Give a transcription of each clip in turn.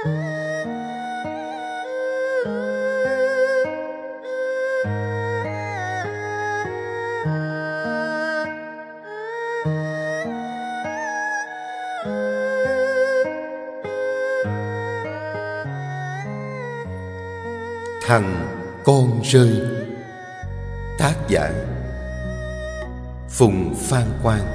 Thằng con rơi. Tác giả Phùng Phan Quang.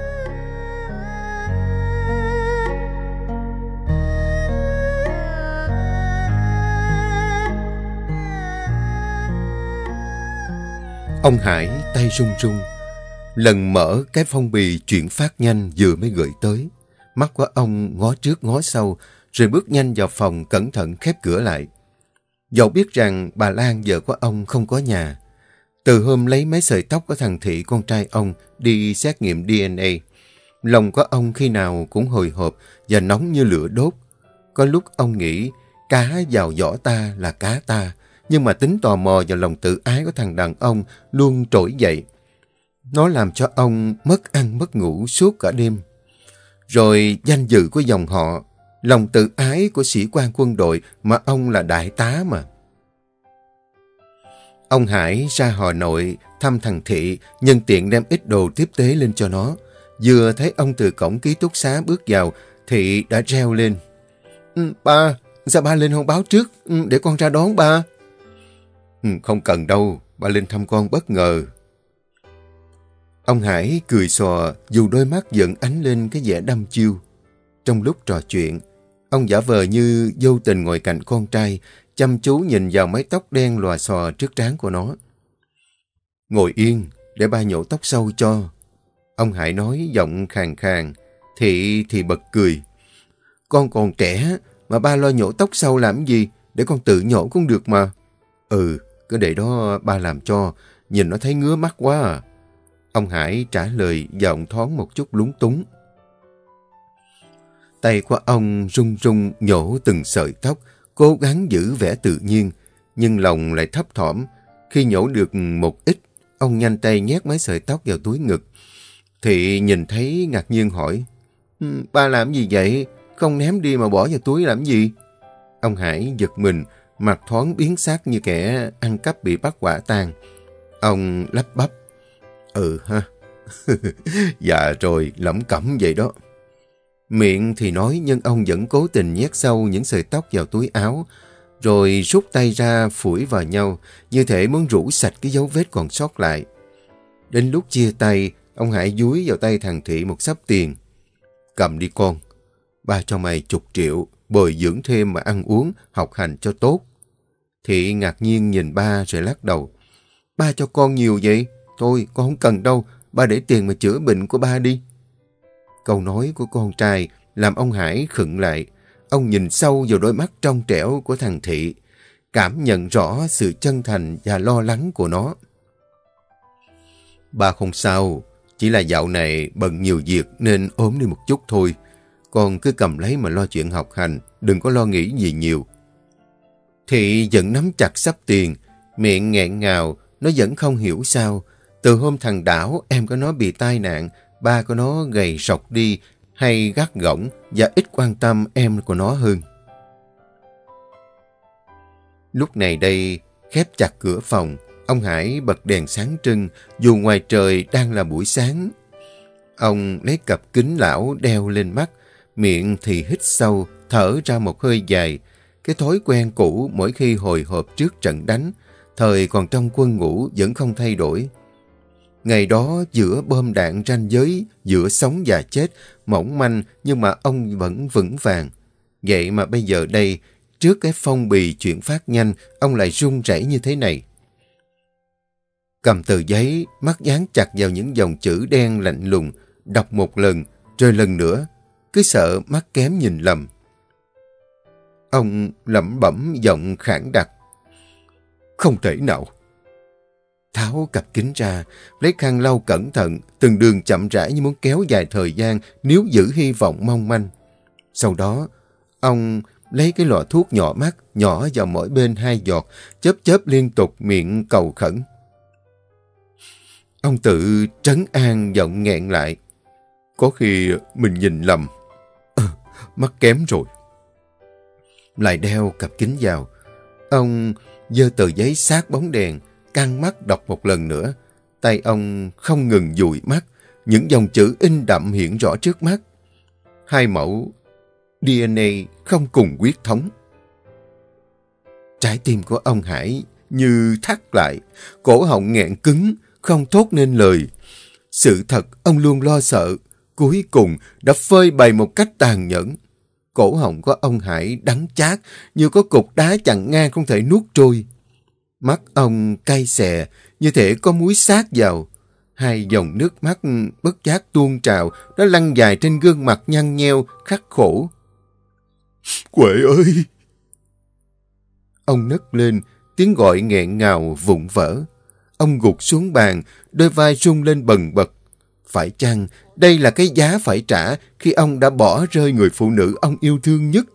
Ông Hải tay run run, lần mở cái phong bì chuyển phát nhanh vừa mới gửi tới. Mắt của ông ngó trước ngó sau, rồi bước nhanh vào phòng cẩn thận khép cửa lại. Dẫu biết rằng bà Lan vợ của ông không có nhà. Từ hôm lấy mấy sợi tóc của thằng Thị con trai ông đi xét nghiệm DNA, lòng của ông khi nào cũng hồi hộp và nóng như lửa đốt. Có lúc ông nghĩ cá vào giỏ ta là cá ta, nhưng mà tính tò mò và lòng tự ái của thằng đàn ông luôn trỗi dậy. Nó làm cho ông mất ăn mất ngủ suốt cả đêm. Rồi danh dự của dòng họ, lòng tự ái của sĩ quan quân đội mà ông là đại tá mà. Ông Hải ra Hà Nội thăm thằng Thị, nhân tiện đem ít đồ tiếp tế lên cho nó. Vừa thấy ông từ cổng ký túc xá bước vào, Thị đã reo lên. Ba, sao ba lên không báo trước, để con ra đón ba? Không cần đâu, ba lên thăm con bất ngờ. Ông Hải cười xòa, dù đôi mắt vẫn ánh lên cái vẻ đăm chiêu. Trong lúc trò chuyện, ông giả vờ như vô tình ngồi cạnh con trai, chăm chú nhìn vào mái tóc đen lòa xòa trước trán của nó. Ngồi yên, để ba nhổ tóc sâu cho. Ông Hải nói giọng khàn khàn. Thị thì bật cười. Con còn trẻ, mà ba lo nhổ tóc sâu làm gì, để con tự nhổ cũng được mà. Cứ để đó ba làm cho, nhìn nó thấy ngứa mắt quá à. Ông Hải trả lời giọng thoáng một chút lúng túng. Tay của ông run run nhổ từng sợi tóc, cố gắng giữ vẻ tự nhiên, nhưng lòng lại thấp thỏm. Khi nhổ được một ít, ông nhanh tay nhét mấy sợi tóc vào túi ngực. Thị nhìn thấy ngạc nhiên hỏi, ba làm gì vậy? Không ném đi mà bỏ vào túi làm gì? Ông Hải giật mình, mặt thoáng biến sắc như kẻ ăn cắp bị bắt quả tang. Ông lắp bắp. Ha, dạ rồi, lẩm cẩm vậy đó. Miệng thì nói, nhưng ông vẫn cố tình nhét sâu những sợi tóc vào túi áo, rồi rút tay ra phủi vào nhau, như thể muốn rũ sạch cái dấu vết còn sót lại. Đến lúc chia tay, ông Hải dúi vào tay thằng Thị một xấp tiền. Cầm đi con, ba cho mày 10 triệu, bồi dưỡng thêm mà ăn uống, học hành cho tốt. Thị ngạc nhiên nhìn ba rồi lắc đầu. Ba cho con nhiều vậy? Thôi, con không cần đâu, ba để tiền mà chữa bệnh của ba đi. Câu nói của con trai làm ông Hải khựng lại. Ông nhìn sâu vào đôi mắt trong trẻo của thằng Thị, cảm nhận rõ sự chân thành và lo lắng của nó. Ba không sao, chỉ là dạo này bận nhiều việc nên ốm đi một chút thôi. Con cứ cầm lấy mà lo chuyện học hành, đừng có lo nghĩ gì nhiều. Thị vẫn nắm chặt xấp tiền, miệng nghẹn ngào, nó vẫn không hiểu sao. Từ hôm thằng Đảo, em của nó bị tai nạn, ba của nó gầy sọc đi, hay gắt gỏng và ít quan tâm em của nó hơn. Lúc này đây, khép chặt cửa phòng, ông Hải bật đèn sáng trưng, dù ngoài trời đang là buổi sáng. Ông lấy cặp kính lão đeo lên mắt, miệng thì hít sâu, thở ra một hơi dài. Cái thói quen cũ mỗi khi hồi hộp trước trận đánh, thời còn trong quân ngũ vẫn không thay đổi. Ngày đó giữa bom đạn ranh giới, giữa sống và chết, mỏng manh nhưng mà ông vẫn vững vàng. Vậy mà bây giờ đây, trước cái phong bì chuyển phát nhanh, ông lại run rẩy như thế này. Cầm tờ giấy, mắt dán chặt vào những dòng chữ đen lạnh lùng, đọc một lần, rồi lần nữa, cứ sợ mắt kém nhìn lầm. Ông lẩm bẩm giọng khản đặc. Không thể nào. Tháo cặp kính ra, lấy khăn lau cẩn thận, từng đường chậm rãi như muốn kéo dài thời gian nếu giữ hy vọng mong manh. Sau đó, ông lấy cái lọ thuốc nhỏ mắt, nhỏ vào mỗi bên 2 giọt, chớp chớp liên tục miệng cầu khẩn. Ông tự trấn an giọng nghẹn lại. Có khi mình nhìn lầm. Mắt kém rồi. lại đeo cặp kính vào. Ông giơ tờ giấy sát bóng đèn, căng mắt đọc một lần nữa. Tay ông không ngừng dụi mắt, những dòng chữ in đậm hiện rõ trước mắt. 2 mẫu DNA không cùng huyết thống. Trái tim của ông Hải như thắt lại, cổ họng nghẹn cứng, không thốt nên lời. Sự thật ông luôn lo sợ, cuối cùng đã phơi bày một cách tàn nhẫn. Cổ họng của ông Hải đắng chát như có cục đá chặn ngang không thể nuốt trôi. Mắt ông cay xè, như thể có muối sát vào. 2 dòng nước mắt bất giác tuôn trào, nó lăn dài trên gương mặt nhăn nheo, khắc khổ. Huệ ơi! Ông nấc lên, tiếng gọi nghẹn ngào vụn vỡ. Ông gục xuống bàn, đôi vai rung lên bần bật. Phải chăng đây là cái giá phải trả khi ông đã bỏ rơi người phụ nữ ông yêu thương nhất?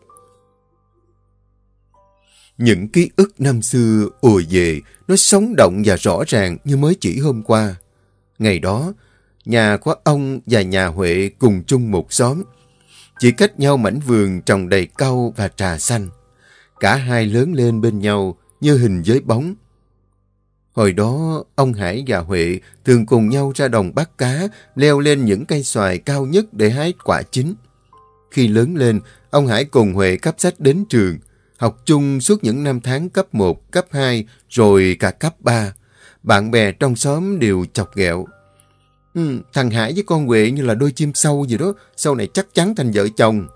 Những ký ức năm xưa ùa về, nó sống động và rõ ràng như mới chỉ hôm qua. Ngày đó, nhà của ông và nhà Huệ cùng chung một xóm. Chỉ cách nhau mảnh vườn trồng đầy cau và trà xanh. Cả hai lớn lên bên nhau như hình với bóng. Hồi đó, ông Hải và Huệ thường cùng nhau ra đồng bắt cá, leo lên những cây xoài cao nhất để hái quả chín. Khi lớn lên, ông Hải cùng Huệ cắp sách đến trường, học chung suốt những năm tháng cấp 1, cấp 2, rồi cả cấp 3. Bạn bè trong xóm đều chọc ghẹo. Thằng Hải với con Huệ như là đôi chim sâu vậy đó, sau này chắc chắn thành vợ chồng.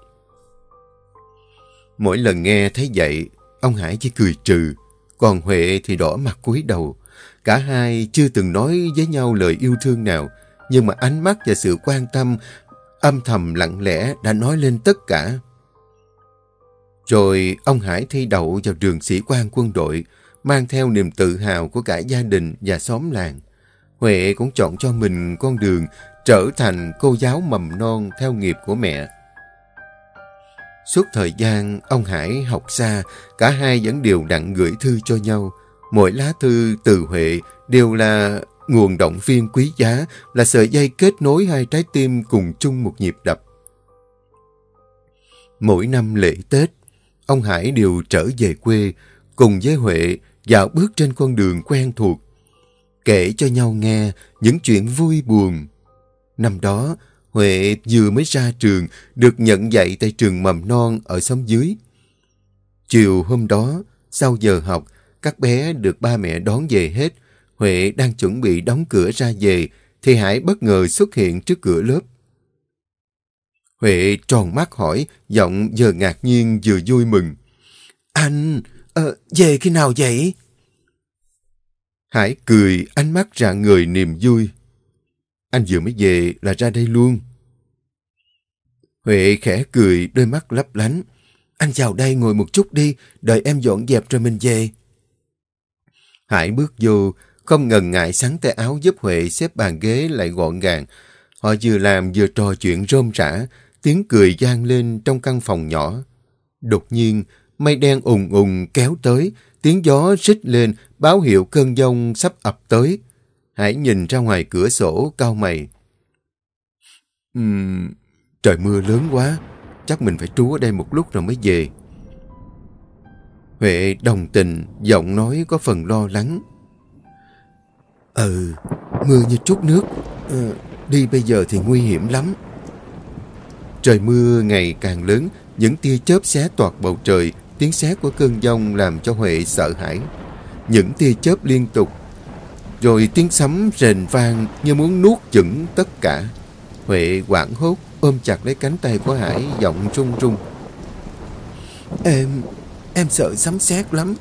Mỗi lần nghe thấy vậy, ông Hải chỉ cười trừ, còn Huệ thì đỏ mặt cúi đầu. Cả hai chưa từng nói với nhau lời yêu thương nào, nhưng mà ánh mắt và sự quan tâm âm thầm lặng lẽ đã nói lên tất cả. Rồi ông Hải thi đậu vào trường sĩ quan quân đội, mang theo niềm tự hào của cả gia đình và xóm làng. Huệ cũng chọn cho mình con đường trở thành cô giáo mầm non theo nghiệp của mẹ. Suốt thời gian ông Hải học xa, cả hai vẫn đều đặn gửi thư cho nhau. Mỗi lá thư từ Huệ đều là nguồn động viên quý giá, là sợi dây kết nối hai trái tim cùng chung một nhịp đập. Mỗi năm lễ Tết, ông Hải đều trở về quê, cùng với Huệ dạo bước trên con đường quen thuộc, kể cho nhau nghe những chuyện vui buồn. Năm đó, Huệ vừa mới ra trường, được nhận dạy tại trường mầm non ở xóm dưới. Chiều hôm đó, sau giờ học, các bé được ba mẹ đón về hết. Huệ đang chuẩn bị đóng cửa ra về, thì Hải bất ngờ xuất hiện trước cửa lớp. Huệ tròn mắt hỏi, giọng vừa ngạc nhiên vừa vui mừng. Anh, về khi nào vậy? Hải cười, ánh mắt rạng ngời niềm vui. Anh vừa mới về là ra đây luôn. Huệ khẽ cười, đôi mắt lấp lánh. Anh vào đây ngồi một chút đi, đợi em dọn dẹp rồi mình về. Hải bước vô, không ngần ngại xắn tay áo giúp Huệ xếp bàn ghế lại gọn gàng. Họ vừa làm vừa trò chuyện rôm rã, tiếng cười vang lên trong căn phòng nhỏ. Đột nhiên, mây đen ùn ùn kéo tới, tiếng gió rít lên báo hiệu cơn giông sắp ập tới. Hải nhìn ra ngoài cửa sổ cau mày. Trời mưa lớn quá, chắc mình phải trú ở đây một lúc rồi mới về. Huệ đồng tình, giọng nói có phần lo lắng. Mưa như trút nước, đi bây giờ thì nguy hiểm lắm. Trời mưa ngày càng lớn, những tia chớp xé toạc bầu trời, tiếng sét của cơn giông làm cho Huệ sợ hãi. Những tia chớp liên tục, rồi tiếng sấm rền vang như muốn nuốt chửng tất cả. Huệ hoảng hốt ôm chặt lấy cánh tay của Hải, giọng run run. Em sợ sấm sét lắm.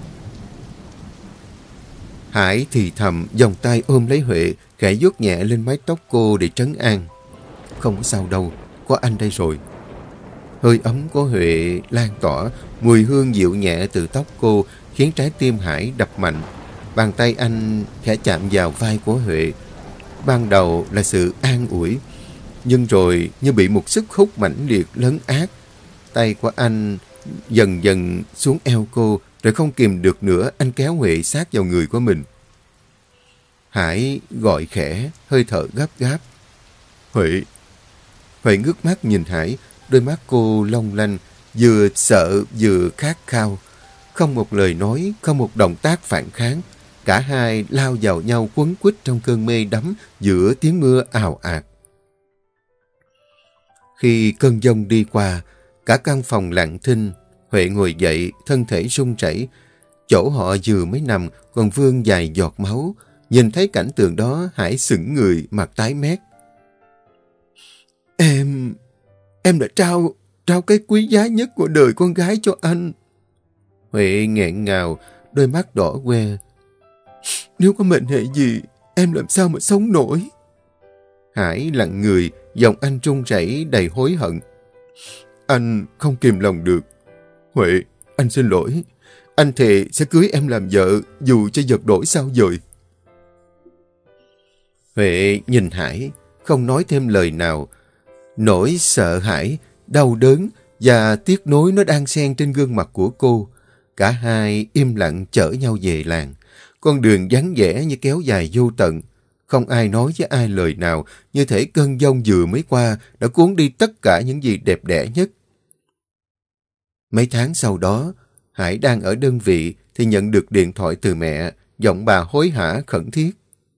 Hải thì thầm, vòng tay ôm lấy Huệ, khẽ vuốt nhẹ lên mái tóc cô để trấn an. Không có sao đâu, có anh đây rồi. Hơi ấm của Huệ lan tỏa, mùi hương dịu nhẹ từ tóc cô khiến trái tim Hải đập mạnh. Bàn tay anh khẽ chạm vào vai của Huệ. Ban đầu là sự an ủi, nhưng rồi như bị một sức hút mãnh liệt lấn át. Tay của anh dần dần xuống eo cô, rồi không kìm được nữa, anh kéo Huệ sát vào người của mình. Hải gọi khẽ, hơi thở gấp gáp. Huệ. Huệ ngước mắt nhìn Hải, đôi mắt cô long lanh, vừa sợ vừa khát khao. Không một lời nói, không một động tác phản kháng. Cả hai lao vào nhau quấn quýt trong cơn mê đắm giữa tiếng mưa ào ạt. Khi cơn giông đi qua, cả căn phòng lặng thinh. Huệ ngồi dậy, thân thể run rẩy. Chỗ họ vừa mới nằm còn vương vài giọt máu. Nhìn thấy cảnh tượng đó, Hải sững người, mặt tái mét. Em đã trao cái quý giá nhất của đời con gái cho anh. Huệ nghẹn ngào, đôi mắt đỏ que. Nếu có mệnh hệ gì, em làm sao mà sống nổi? Hải lặng người, giọng anh run rẩy đầy hối hận. Anh không kìm lòng được. Huệ, anh xin lỗi. Anh thề sẽ cưới em làm vợ, dù cho vật đổi sao dời. Huệ nhìn Hải, không nói thêm lời nào. Nỗi sợ hãi, đau đớn và tiếc nuối nó đang xen trên gương mặt của cô. Cả hai im lặng chở nhau về làng. Con đường vắng vẻ như kéo dài vô tận. Không ai nói với ai lời nào, như thể cơn giông vừa mới qua đã cuốn đi tất cả những gì đẹp đẽ nhất. Mấy tháng sau đó, Hải đang ở đơn vị thì nhận được điện thoại từ mẹ, giọng bà hối hả khẩn thiết.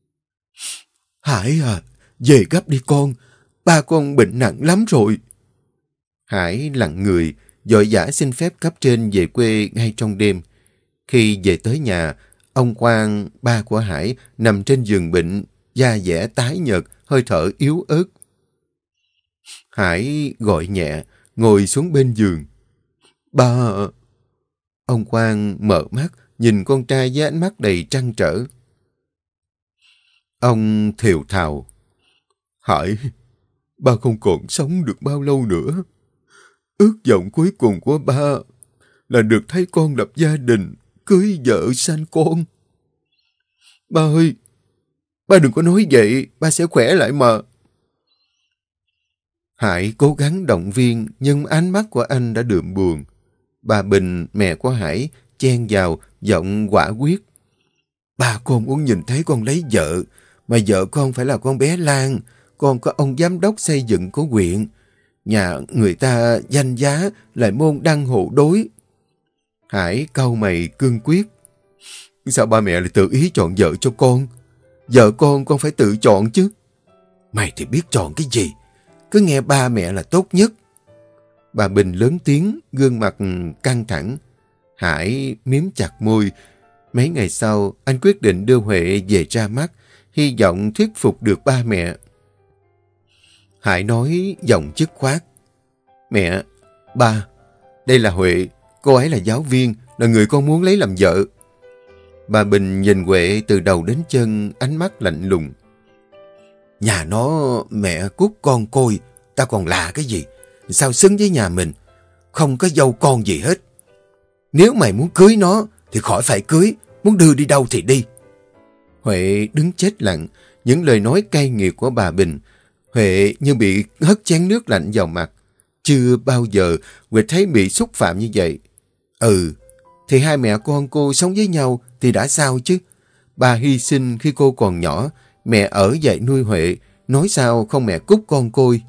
Hải à, về gấp đi con, ba con bệnh nặng lắm rồi. Hải lặng người, vội vã xin phép cấp trên về quê ngay trong đêm. Khi về tới nhà, ông Quang, ba của Hải, nằm trên giường bệnh, da dẻ tái nhợt, hơi thở yếu ớt. Hải gọi nhẹ, ngồi xuống bên giường. Ba... Ông Quang mở mắt, nhìn con trai với ánh mắt đầy trăn trở. Ông thều thào. Hải, ba không còn sống được bao lâu nữa. Ước vọng cuối cùng của ba là được thấy con lập gia đình, cưới vợ sanh con. Ba ơi, ba đừng có nói vậy, ba sẽ khỏe lại mà. Hải cố gắng động viên, nhưng ánh mắt của anh đã đượm buồn. Bà Bình, mẹ của Hải, chen vào, giọng quả quyết. Ba con muốn nhìn thấy con lấy vợ, mà vợ con phải là con bé Lan, con có ông giám đốc xây dựng của huyện. Nhà người ta danh giá lại môn đăng hộ đối. Hải cau mày cương quyết. Sao ba mẹ lại tự ý chọn vợ cho con? Vợ con phải tự chọn chứ. Mày thì biết chọn cái gì? Cứ nghe ba mẹ là tốt nhất. Bà Bình lớn tiếng, gương mặt căng thẳng. Hải miếm chặt môi. Mấy ngày sau, anh quyết định đưa Huệ về ra mắt, hy vọng thuyết phục được ba mẹ. Hải nói giọng dứt khoát. Mẹ, ba, đây là Huệ, cô ấy là giáo viên, là người con muốn lấy làm vợ. Bà Bình nhìn Huệ từ đầu đến chân, ánh mắt lạnh lùng. Nhà nó mẹ cút con côi, ta còn lạ cái gì? Sao xứng với nhà mình? Không có dâu con gì hết. Nếu mày muốn cưới nó thì khỏi phải cưới, muốn đưa đi đâu thì đi. Huệ đứng chết lặng, những lời nói cay nghiệt của bà Bình. Huệ như bị hất chén nước lạnh vào mặt. Chưa bao giờ Huệ thấy bị xúc phạm như vậy. Thì hai mẹ con cô sống với nhau thì đã sao chứ? Bà hy sinh khi cô còn nhỏ, mẹ ở dậy nuôi Huệ, nói sao không mẹ cút con côi.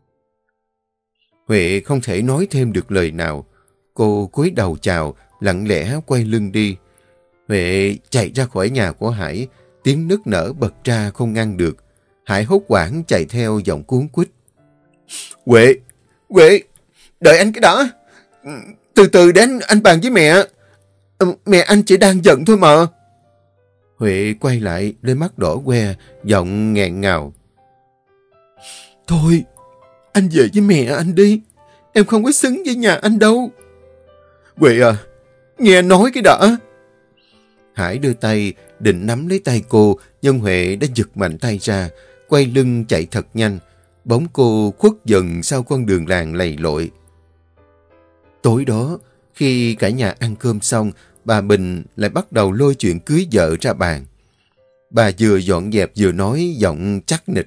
Huệ không thể nói thêm được lời nào. Cô cúi đầu chào, lặng lẽ quay lưng đi. Huệ chạy ra khỏi nhà của Hải, tiếng nức nở bật ra không ngăn được. Hải hốt hoảng chạy theo giọng cuống quýt. Huệ, đợi anh cái đó. Từ từ đến anh bàn với mẹ. Mẹ anh chỉ đang giận thôi mà. Huệ quay lại, đôi mắt đỏ que, giọng nghẹn ngào. Thôi, anh về với mẹ anh đi. Em không có xứng với nhà anh đâu. Huệ à, nghe nói cái đã. Hải đưa tay, định nắm lấy tay cô, nhưng Huệ đã giật mạnh tay ra, quay lưng chạy thật nhanh. Bóng cô khuất dần sau con đường làng lầy lội. Tối đó, khi cả nhà ăn cơm xong, bà Bình lại bắt đầu lôi chuyện cưới vợ ra bàn. Bà vừa dọn dẹp vừa nói giọng chắc nịch.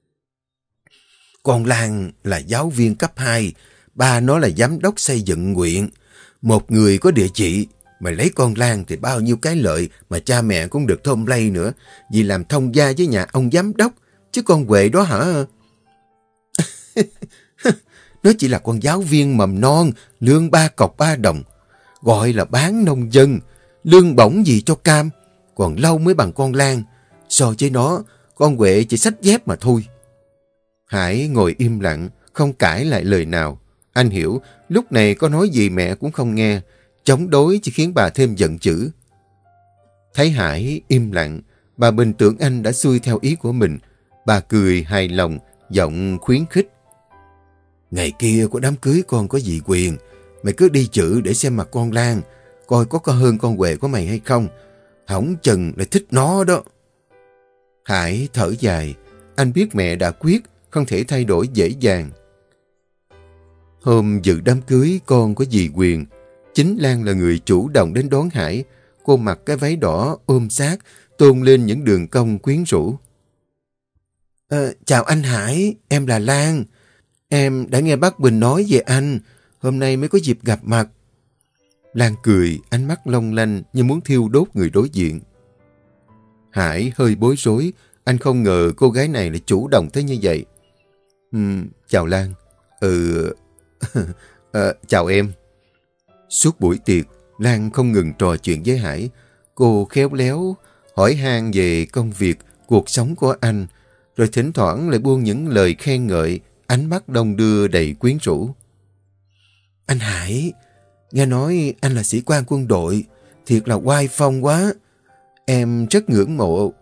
Con Lan là giáo viên cấp 2, ba nó là giám đốc xây dựng huyện. Một người có địa chỉ, mày lấy con Lan thì bao nhiêu cái lợi mà cha mẹ cũng được thơm lây nữa, vì làm thông gia với nhà ông giám đốc, chứ con Huệ đó hả? Nó chỉ là con giáo viên mầm non, lương 3 cọc 3 đồng. Gọi là bán nông dân, lương bổng gì cho cam, còn lâu mới bằng con Lan. So với nó, con Huệ chỉ xách dép mà thôi. Hải ngồi im lặng, không cãi lại lời nào. Anh hiểu, lúc này có nói gì mẹ cũng không nghe, chống đối chỉ khiến bà thêm giận dữ. Thấy Hải im lặng, bà Bình tưởng anh đã xuôi theo ý của mình. Bà cười hài lòng, giọng khuyến khích. Ngày kia của đám cưới con có gì quyền, mày cứ đi chữ để xem mặt con Lan, coi có hơn con Huệ của mày hay không. Hỏng chừng lại thích nó đó. Hải thở dài, anh biết mẹ đã quyết, không thể thay đổi dễ dàng. Hôm dự đám cưới con có gì quyền, chính Lan là người chủ động đến đón Hải. Cô mặc cái váy đỏ ôm sát, tôn lên những đường cong quyến rũ. Chào anh Hải, em là Lan. Em đã nghe bác Bình nói về anh, hôm nay mới có dịp gặp mặt. Lan cười, ánh mắt long lanh như muốn thiêu đốt người đối diện. Hải hơi bối rối, anh không ngờ cô gái này lại chủ động tới như vậy. Chào Lan. Chào em. Suốt buổi tiệc, Lan không ngừng trò chuyện với Hải. Cô khéo léo, hỏi han về công việc, cuộc sống của anh, rồi thỉnh thoảng lại buông những lời khen ngợi, ánh mắt đong đưa đầy quyến rũ. Anh Hải, nghe nói anh là sĩ quan quân đội, thiệt là oai phong quá. Em rất ngưỡng mộ.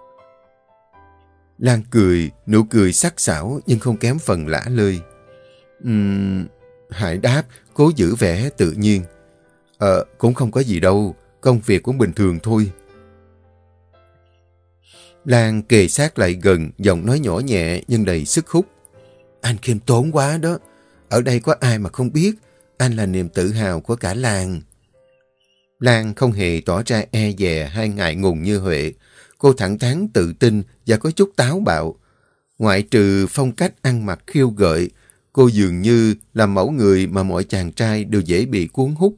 Lan cười, nụ cười sắc sảo nhưng không kém phần lả lơi. Hải đáp, cố giữ vẻ tự nhiên. Cũng không có gì đâu, công việc cũng bình thường thôi. Lan kề sát lại gần, giọng nói nhỏ nhẹ nhưng đầy sức hút. Anh khiêm tốn quá đó. Ở đây có ai mà không biết, anh là niềm tự hào của cả làng. Lan không hề tỏ ra e dè hay ngại ngùng như Huệ. Cô thẳng thắn tự tin và có chút táo bạo. Ngoại trừ phong cách ăn mặc khiêu gợi, cô dường như là mẫu người mà mọi chàng trai đều dễ bị cuốn hút.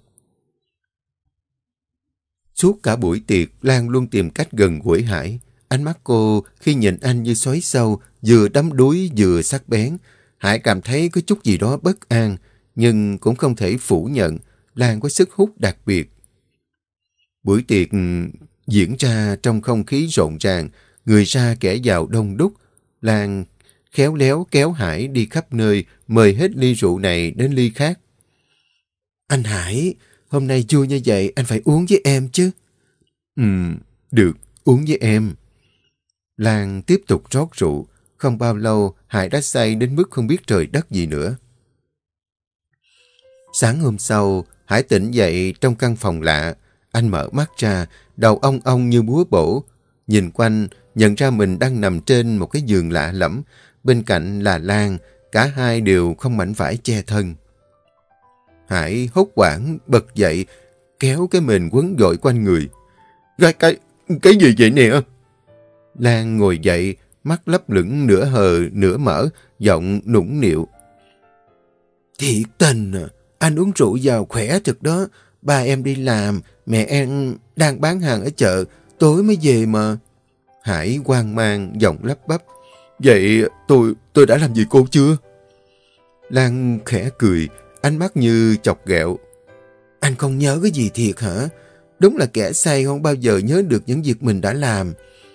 Suốt cả buổi tiệc, Lan luôn tìm cách gần gũi Hải. Ánh mắt cô khi nhìn anh như xoáy sâu, vừa đắm đuối vừa sắc bén. Hải cảm thấy có chút gì đó bất an, nhưng cũng không thể phủ nhận Lan có sức hút đặc biệt. Buổi tiệc diễn ra trong không khí rộn ràng, người ra kẻ vào đông đúc. Lan khéo léo kéo Hải đi khắp nơi, mời hết ly rượu này đến ly khác. Anh Hải, hôm nay vui như vậy, anh phải uống với em chứ. Được, uống với em. Lan tiếp tục rót rượu. Không bao lâu, Hải đã say đến mức không biết trời đất gì nữa. Sáng hôm sau, Hải tỉnh dậy trong căn phòng lạ. Anh mở mắt ra, đầu ong ong như búa bổ. Nhìn quanh, nhận ra mình đang nằm trên một cái giường lạ lẫm. Bên cạnh là Lan, cả hai đều không mảnh vải che thân. Hải hốt hoảng bật dậy, kéo cái mền quấn gội quanh người. Cái gì vậy nè? Lan ngồi dậy, mắt lấp lửng nửa hờ nửa mở, giọng nũng nịu. Thiệt tình à, anh uống rượu vào khỏe thật đó. Ba em đi làm, mẹ em đang bán hàng ở chợ, tối mới về mà. Hải hoang mang, giọng lắp bắp. Vậy tôi đã làm gì cô chưa? Lan khẽ cười, ánh mắt như chọc ghẹo. Anh không nhớ cái gì thiệt hả? Đúng là kẻ say không bao giờ nhớ được những việc mình đã làm.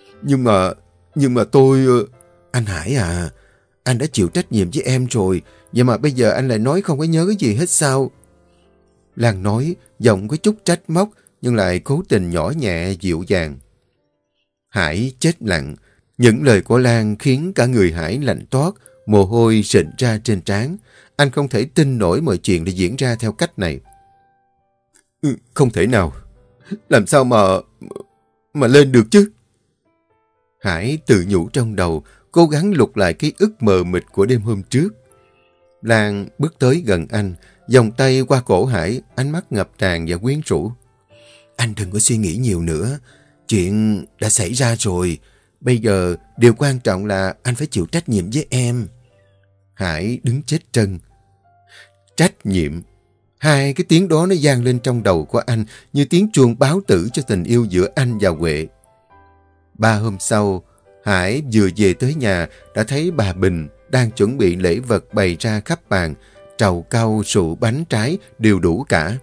Nhưng mà tôi... Anh Hải à, anh đã chịu trách nhiệm với em rồi, vậy mà bây giờ anh lại nói không có nhớ cái gì hết sao? Lan nói, giọng có chút trách móc, nhưng lại cố tình nhỏ nhẹ, dịu dàng. Hải chết lặng. Những lời của Lan khiến cả người Hải lạnh toát, mồ hôi rịn ra trên trán. Anh không thể tin nổi mọi chuyện đã diễn ra theo cách này. Không thể nào. Làm sao mà lên được chứ? Hải tự nhủ trong đầu, cố gắng lục lại ký ức mờ mịt của đêm hôm trước. Lan bước tới gần anh, vòng tay qua cổ Hải, ánh mắt ngập tràn và quyến rũ. Anh đừng có suy nghĩ nhiều nữa. Chuyện đã xảy ra rồi. Bây giờ điều quan trọng là anh phải chịu trách nhiệm với em. Hải đứng chết trân. Trách nhiệm. Hai cái tiếng đó nó vang lên trong đầu của anh như tiếng chuông báo tử cho tình yêu giữa anh và Huệ. 3 hôm sau, Hải vừa về tới nhà đã thấy bà Bình đang chuẩn bị lễ vật bày ra khắp bàn. trầu cau, rượu, bánh trái đều đủ cả.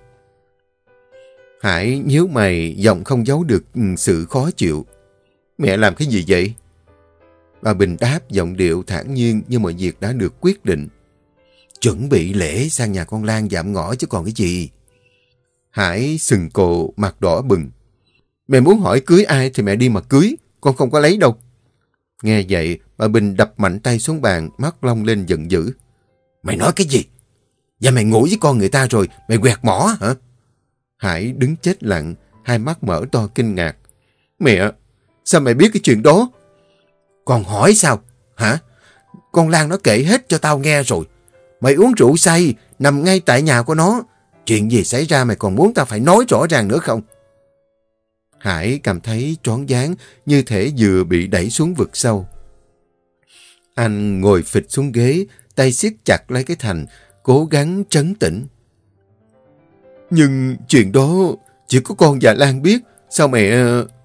Hải nhíu mày, giọng không giấu được sự khó chịu. Mẹ làm cái gì vậy? Bà Bình đáp giọng điệu thản nhiên như mọi việc đã được quyết định. Chuẩn bị lễ sang nhà con Lan dạm ngõ chứ còn cái gì. Hải sừng cộ, mặt đỏ bừng. Mẹ muốn hỏi cưới ai thì mẹ đi mà cưới, con không có lấy đâu. Nghe vậy, bà Bình đập mạnh tay xuống bàn, mắt long lên giận dữ. Mày nói cái gì? Và mày ngủ với con người ta rồi, mày quẹt mỏ hả? Hải đứng chết lặng, hai mắt mở to kinh ngạc. Mẹ, sao mày biết cái chuyện đó? Con hỏi sao? Hả? Con Lan nó kể hết cho tao nghe rồi. Mày uống rượu say, nằm ngay tại nhà của nó. Chuyện gì xảy ra mày còn muốn tao phải nói rõ ràng nữa không? Hải cảm thấy choáng váng như thể vừa bị đẩy xuống vực sâu. Anh ngồi phịch xuống ghế, tay siết chặt lấy cái thành, cố gắng trấn tĩnh. Nhưng chuyện đó chỉ có con và Lan biết, sao mẹ...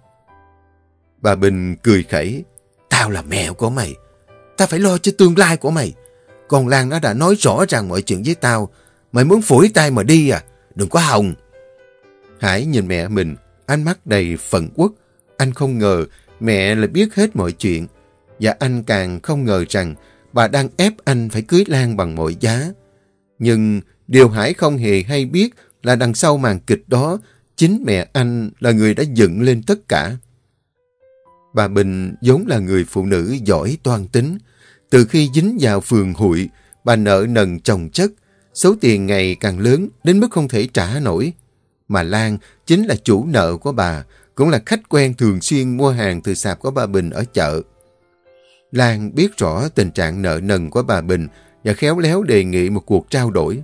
Bà Bình cười khẩy. Tao là mẹ của mày, tao phải lo cho tương lai của mày. Con Lan nó đã nói rõ ràng mọi chuyện với tao. Mày muốn phủi tay mà đi à? Đừng có hòng. Hải nhìn mẹ mình, ánh mắt đầy phẫn uất. Anh không ngờ mẹ lại biết hết mọi chuyện. Và anh càng không ngờ rằng bà đang ép anh phải cưới Lan bằng mọi giá. Nhưng điều Hải không hề hay biết là đằng sau màn kịch đó, chính mẹ anh là người đã dựng lên tất cả. Bà Bình vốn là người phụ nữ giỏi toan tính. Từ khi dính vào phường hụi, bà nợ nần chồng chất, số tiền ngày càng lớn đến mức không thể trả nổi. Mà Lan chính là chủ nợ của bà, cũng là khách quen thường xuyên mua hàng từ sạp của bà Bình ở chợ. Lan biết rõ tình trạng nợ nần của bà Bình và khéo léo đề nghị một cuộc trao đổi.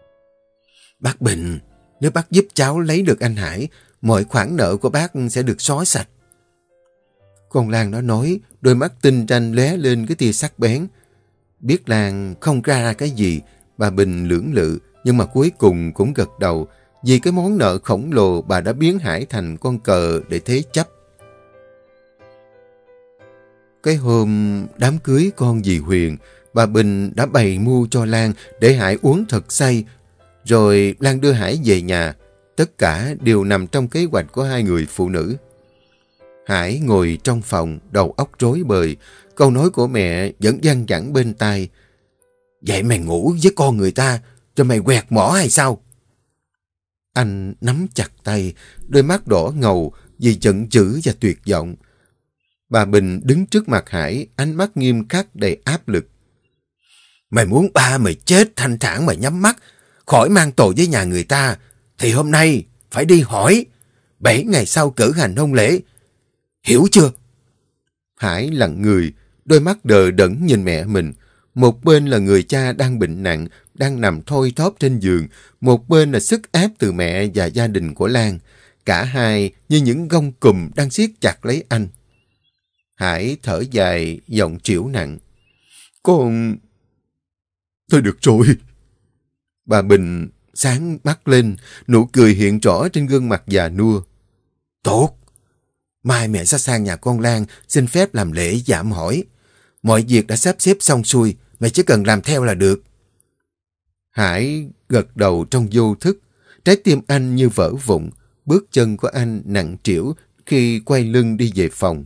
Bác Bình, nếu bác giúp cháu lấy được anh Hải, mọi khoản nợ của bác sẽ được xóa sạch. Con Lan nó nói, đôi mắt tinh ranh lóe lên cái tia sắc bén. Biết Lan không ra cái gì, bà Bình lưỡng lự, nhưng mà cuối cùng cũng gật đầu, vì cái món nợ khổng lồ bà đã biến Hải thành con cờ để thế chấp. Cái hôm đám cưới con dì Huyền, bà Bình đã bày mưu cho Lan để Hải uống thật say, rồi Lan đưa Hải về nhà. Tất cả đều nằm trong kế hoạch của hai người phụ nữ. Hải ngồi trong phòng, đầu óc rối bời. Câu nói của mẹ vẫn văng vẳng bên tai. Vậy mày ngủ với con người ta, rồi mày quẹt mỏ hay sao? Anh nắm chặt tay, đôi mắt đỏ ngầu vì giận dữ và tuyệt vọng. Bà Bình đứng trước mặt Hải, ánh mắt nghiêm khắc đầy áp lực. Mày muốn ba mày chết thanh thản mà nhắm mắt, khỏi mang tội với nhà người ta, thì hôm nay phải đi hỏi. 7 ngày sau cử hành hôn lễ. Hiểu chưa? Hải lặng người, đôi mắt đờ đẫn nhìn mẹ mình. Một bên là người cha đang bệnh nặng, đang nằm thoi thóp trên giường. Một bên là sức ép từ mẹ và gia đình của Lan. Cả hai như những gông cùm đang siết chặt lấy anh. Hải thở dài, giọng trĩu nặng. Con... Thôi được rồi. Bà Bình sáng mắt lên, nụ cười hiện rõ trên gương mặt già nua. Tốt. Mai mẹ sẽ sang nhà con Lan xin phép làm lễ dạm hỏi. Mọi việc đã sắp xếp xong xuôi, mẹ chỉ cần làm theo là được. Hải gật đầu trong vô thức. Trái tim anh như vỡ vụn. Bước chân của anh nặng trĩu khi quay lưng đi về phòng.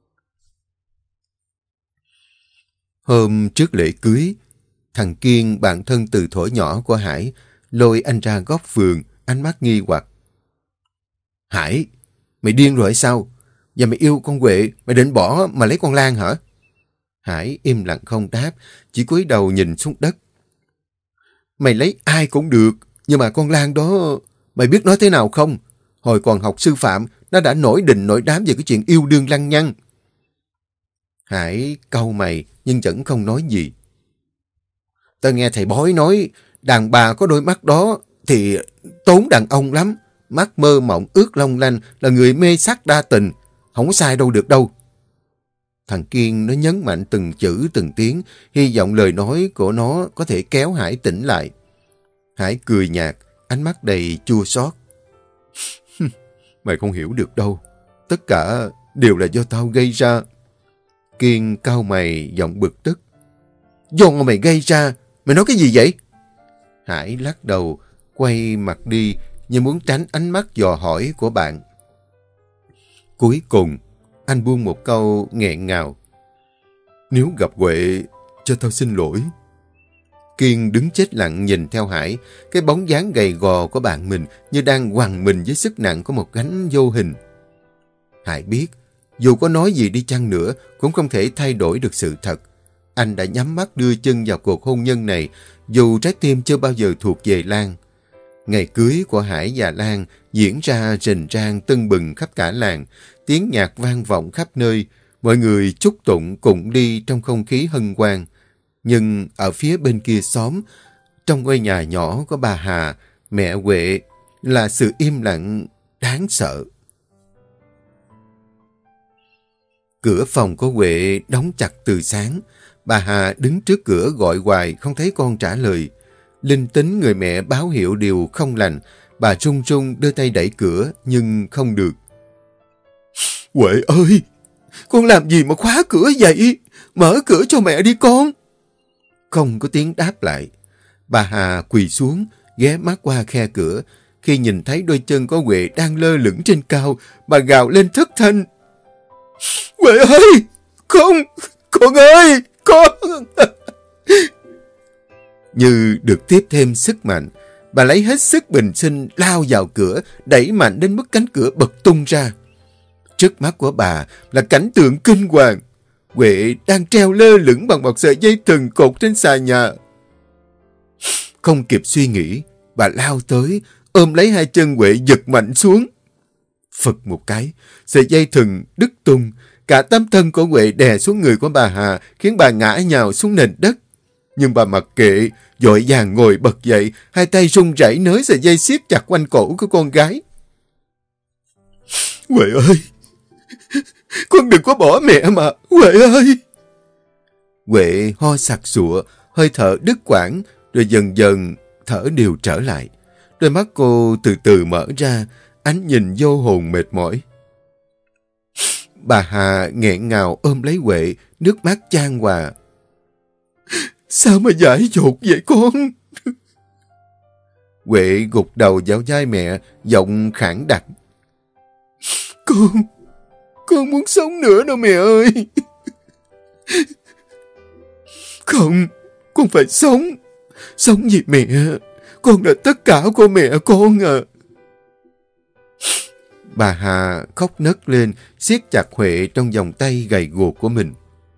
Hôm trước lễ cưới, thằng Kiên, bạn thân từ thuở nhỏ của Hải, lôi anh ra góc vườn, ánh mắt nghi hoặc. Hải, mày điên rồi hay sao? Và mày yêu con Huệ, mày định bỏ mà lấy con Lan hả? Hải im lặng không đáp, chỉ cúi đầu nhìn xuống đất. Mày lấy ai cũng được, nhưng mà con Lan đó, mày biết nói thế nào không? Hồi còn học sư phạm, nó đã nổi đình nổi đám về cái chuyện yêu đương lăng nhăng. Hải cau mày nhưng vẫn không nói gì. Tao nghe thầy bói nói, đàn bà có đôi mắt đó thì tốn đàn ông lắm. Mắt mơ mộng ướt long lanh là người mê sắc đa tình, không có sai đâu được đâu. Thằng Kiên nó nhấn mạnh từng chữ từng tiếng, hy vọng lời nói của nó có thể kéo Hải tỉnh lại. Hải cười nhạt, ánh mắt đầy chua xót. Mày không hiểu được đâu, tất cả đều là do tao gây ra. Kiên cau mày giọng bực tức. Do mày gây ra? Mày nói cái gì vậy? Hải lắc đầu, quay mặt đi như muốn tránh ánh mắt dò hỏi của bạn. Cuối cùng, anh buông một câu nghẹn ngào. Nếu gặp Huệ, cho tao xin lỗi. Kiên đứng chết lặng nhìn theo Hải, cái bóng dáng gầy gò của bạn mình như đang quằn mình với sức nặng của một gánh vô hình. Hải biết, dù có nói gì đi chăng nữa, cũng không thể thay đổi được sự thật. Anh đã nhắm mắt đưa chân vào cuộc hôn nhân này, dù trái tim chưa bao giờ thuộc về Lan. Ngày cưới của Hải và Lan diễn ra rình rang tưng bừng khắp cả làng, tiếng nhạc vang vọng khắp nơi, mọi người chúc tụng cùng đi trong không khí hân hoan. Nhưng ở phía bên kia xóm, trong ngôi nhà nhỏ của bà Hà, mẹ Huệ, là sự im lặng đáng sợ. Cửa phòng của Huệ đóng chặt từ sáng. Bà Hà đứng trước cửa gọi hoài không thấy con trả lời. Linh tính người mẹ báo hiệu điều không lành. Bà run run đưa tay đẩy cửa nhưng không được. Huệ ơi! Con làm gì mà khóa cửa vậy? Mở cửa cho mẹ đi con! Không có tiếng đáp lại. Bà Hà quỳ xuống, ghé mắt qua khe cửa. Khi nhìn thấy đôi chân của Huệ đang lơ lửng trên cao, bà gào lên thất thanh. Huệ ơi! Không! Con ơi! Con! Như được tiếp thêm sức mạnh, bà lấy hết sức bình sinh lao vào cửa, đẩy mạnh đến mức cánh cửa bật tung ra. Trước mắt của bà là cảnh tượng kinh hoàng. Huệ đang treo lơ lửng bằng một sợi dây thừng cột trên xà nhà. Không kịp suy nghĩ, bà lao tới, ôm lấy hai chân Huệ giật mạnh xuống. Phật một cái, sợi dây thừng đứt tung, cả tấm thân của Huệ đè xuống người của bà Hà, khiến bà ngã nhào xuống nền đất. Nhưng bà mặc kệ, vội vàng ngồi bật dậy, hai tay run rẩy nới sợi dây siết chặt quanh cổ của con gái. Huệ ơi! Con đừng có bỏ mẹ mà! Huệ ơi! Huệ ho sặc sụa, hơi thở đứt quãng, rồi dần dần thở đều trở lại. Đôi mắt cô từ từ mở ra, ánh nhìn vô hồn mệt mỏi. Bà Hà nghẹn ngào ôm lấy Huệ, nước mắt chan hòa. Sao mà dại dột vậy con? Huệ gục đầu vào vai mẹ, giọng khản đặc. Con muốn sống nữa đâu mẹ ơi. Không, con phải sống. Sống vì mẹ. Con là tất cả của mẹ con à. Bà Hà khóc nấc lên, siết chặt Huệ trong vòng tay gầy guộc của mình.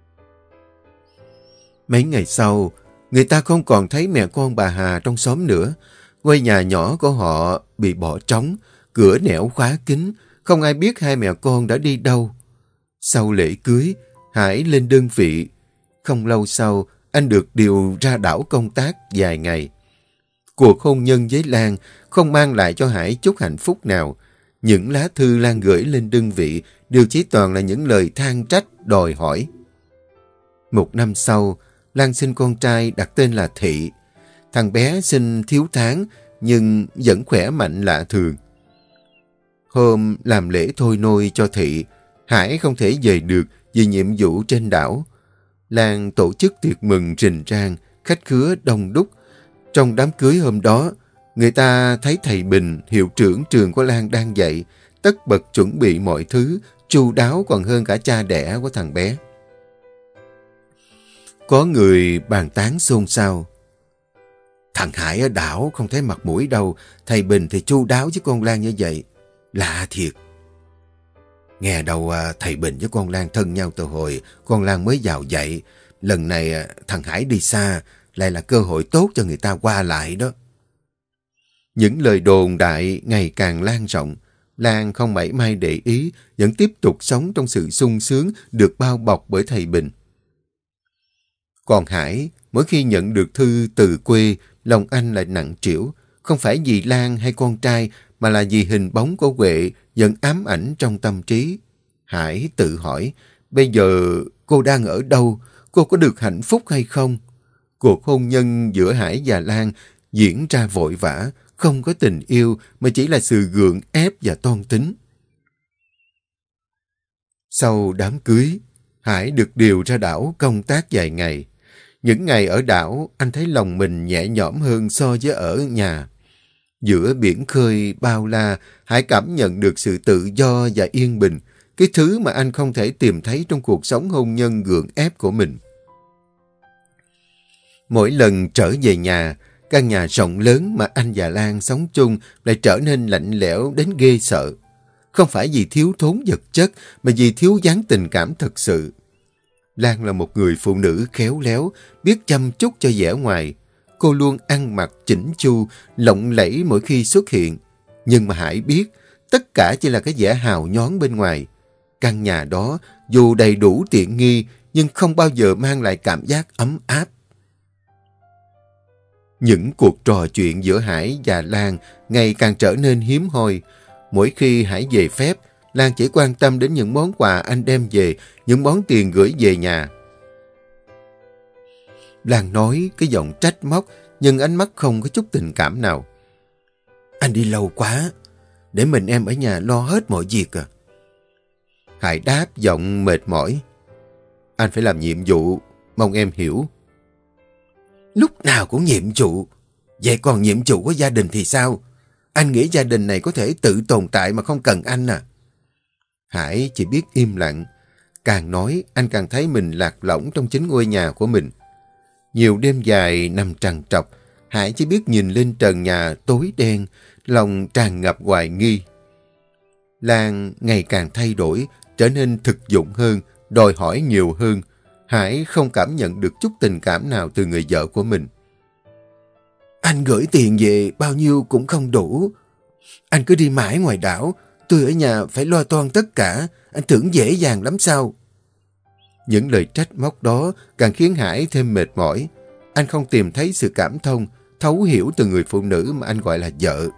Mấy ngày sau, người ta không còn thấy mẹ con bà Hà trong xóm nữa. Ngôi nhà nhỏ của họ bị bỏ trống, cửa nẻo khóa kín, không ai biết hai mẹ con đã đi đâu. Sau lễ cưới, Hải lên đơn vị. Không lâu sau, anh được điều ra đảo công tác vài ngày. Cuộc hôn nhân với Lan không mang lại cho Hải chút hạnh phúc nào. Những lá thư Lan gửi lên đơn vị đều chỉ toàn là những lời than trách, đòi hỏi. Một năm sau, Lan sinh con trai đặt tên là Thị. Thằng bé sinh thiếu tháng nhưng vẫn khỏe mạnh lạ thường. Hôm làm lễ thôi nôi cho Thị, Hải không thể về được vì nhiệm vụ trên đảo. Lan tổ chức tiệc mừng rình rang, khách khứa đông đúc. Trong đám cưới hôm đó, người ta thấy thầy Bình, hiệu trưởng trường của Lan đang dạy, tất bật chuẩn bị mọi thứ, chu đáo còn hơn cả cha đẻ của thằng bé. Có người bàn tán xôn xao. Thằng Hải ở đảo không thấy mặt mũi đâu, thầy Bình thì chu đáo với con Lan như vậy. Lạ thiệt. Nghe đâu thầy Bình với con Lan thân nhau từ hồi con Lan mới vào dạy. Lần này thằng Hải đi xa, lại là cơ hội tốt cho người ta qua lại đó. Những lời đồn đại ngày càng lan rộng. Lan không mảy may để ý, vẫn tiếp tục sống trong sự sung sướng được bao bọc bởi thầy Bình. Còn Hải, mỗi khi nhận được thư từ quê, lòng anh lại nặng trĩu. Không phải vì Lan hay con trai, mà là vì hình bóng của Huệ vẫn ám ảnh trong tâm trí. Hải tự hỏi, bây giờ cô đang ở đâu? Cô có được hạnh phúc hay không? Cuộc hôn nhân giữa Hải và Lan diễn ra vội vã, không có tình yêu mà chỉ là sự gượng ép và toan tính. Sau đám cưới, Hải được điều ra đảo công tác vài ngày. Những ngày ở đảo, anh thấy lòng mình nhẹ nhõm hơn so với ở nhà. Giữa biển khơi bao la, Hải cảm nhận được sự tự do và yên bình, cái thứ mà anh không thể tìm thấy trong cuộc sống hôn nhân gượng ép của mình. Mỗi lần trở về nhà, căn nhà rộng lớn mà anh và Lan sống chung lại trở nên lạnh lẽo đến ghê sợ. Không phải vì thiếu thốn vật chất, mà vì thiếu dáng tình cảm thật sự. Lan là một người phụ nữ khéo léo, biết chăm chút cho vẻ ngoài. Cô luôn ăn mặc chỉnh chu, lộng lẫy mỗi khi xuất hiện. Nhưng mà Hải biết, tất cả chỉ là cái vẻ hào nhoáng bên ngoài. Căn nhà đó, dù đầy đủ tiện nghi, nhưng không bao giờ mang lại cảm giác ấm áp. Những cuộc trò chuyện giữa Hải và Lan ngày càng trở nên hiếm hoi. Mỗi khi Hải về phép, Lan chỉ quan tâm đến những món quà anh đem về, những món tiền gửi về nhà. Lan nói cái giọng trách móc, nhưng ánh mắt không có chút tình cảm nào. Anh đi lâu quá, để mình em ở nhà lo hết mọi việc à. Hải đáp giọng mệt mỏi. Anh phải làm nhiệm vụ, mong em hiểu. Lúc nào cũng nhiệm vụ. Vậy còn nhiệm vụ của gia đình thì sao? Anh nghĩ gia đình này có thể tự tồn tại mà không cần anh à? Hải chỉ biết im lặng. Càng nói, anh càng thấy mình lạc lõng trong chính ngôi nhà của mình. Nhiều đêm dài nằm trằn trọc, Hải chỉ biết nhìn lên trần nhà tối đen, lòng tràn ngập hoài nghi. Lan ngày càng thay đổi, trở nên thực dụng hơn, đòi hỏi nhiều hơn. Hải không cảm nhận được chút tình cảm nào từ người vợ của mình. Anh gửi tiền về bao nhiêu cũng không đủ. Anh cứ đi mãi ngoài đảo, tôi ở nhà phải lo toan tất cả, anh tưởng dễ dàng lắm sao? Những lời trách móc đó càng khiến Hải thêm mệt mỏi. Anh không tìm thấy sự cảm thông, thấu hiểu từ người phụ nữ mà anh gọi là vợ.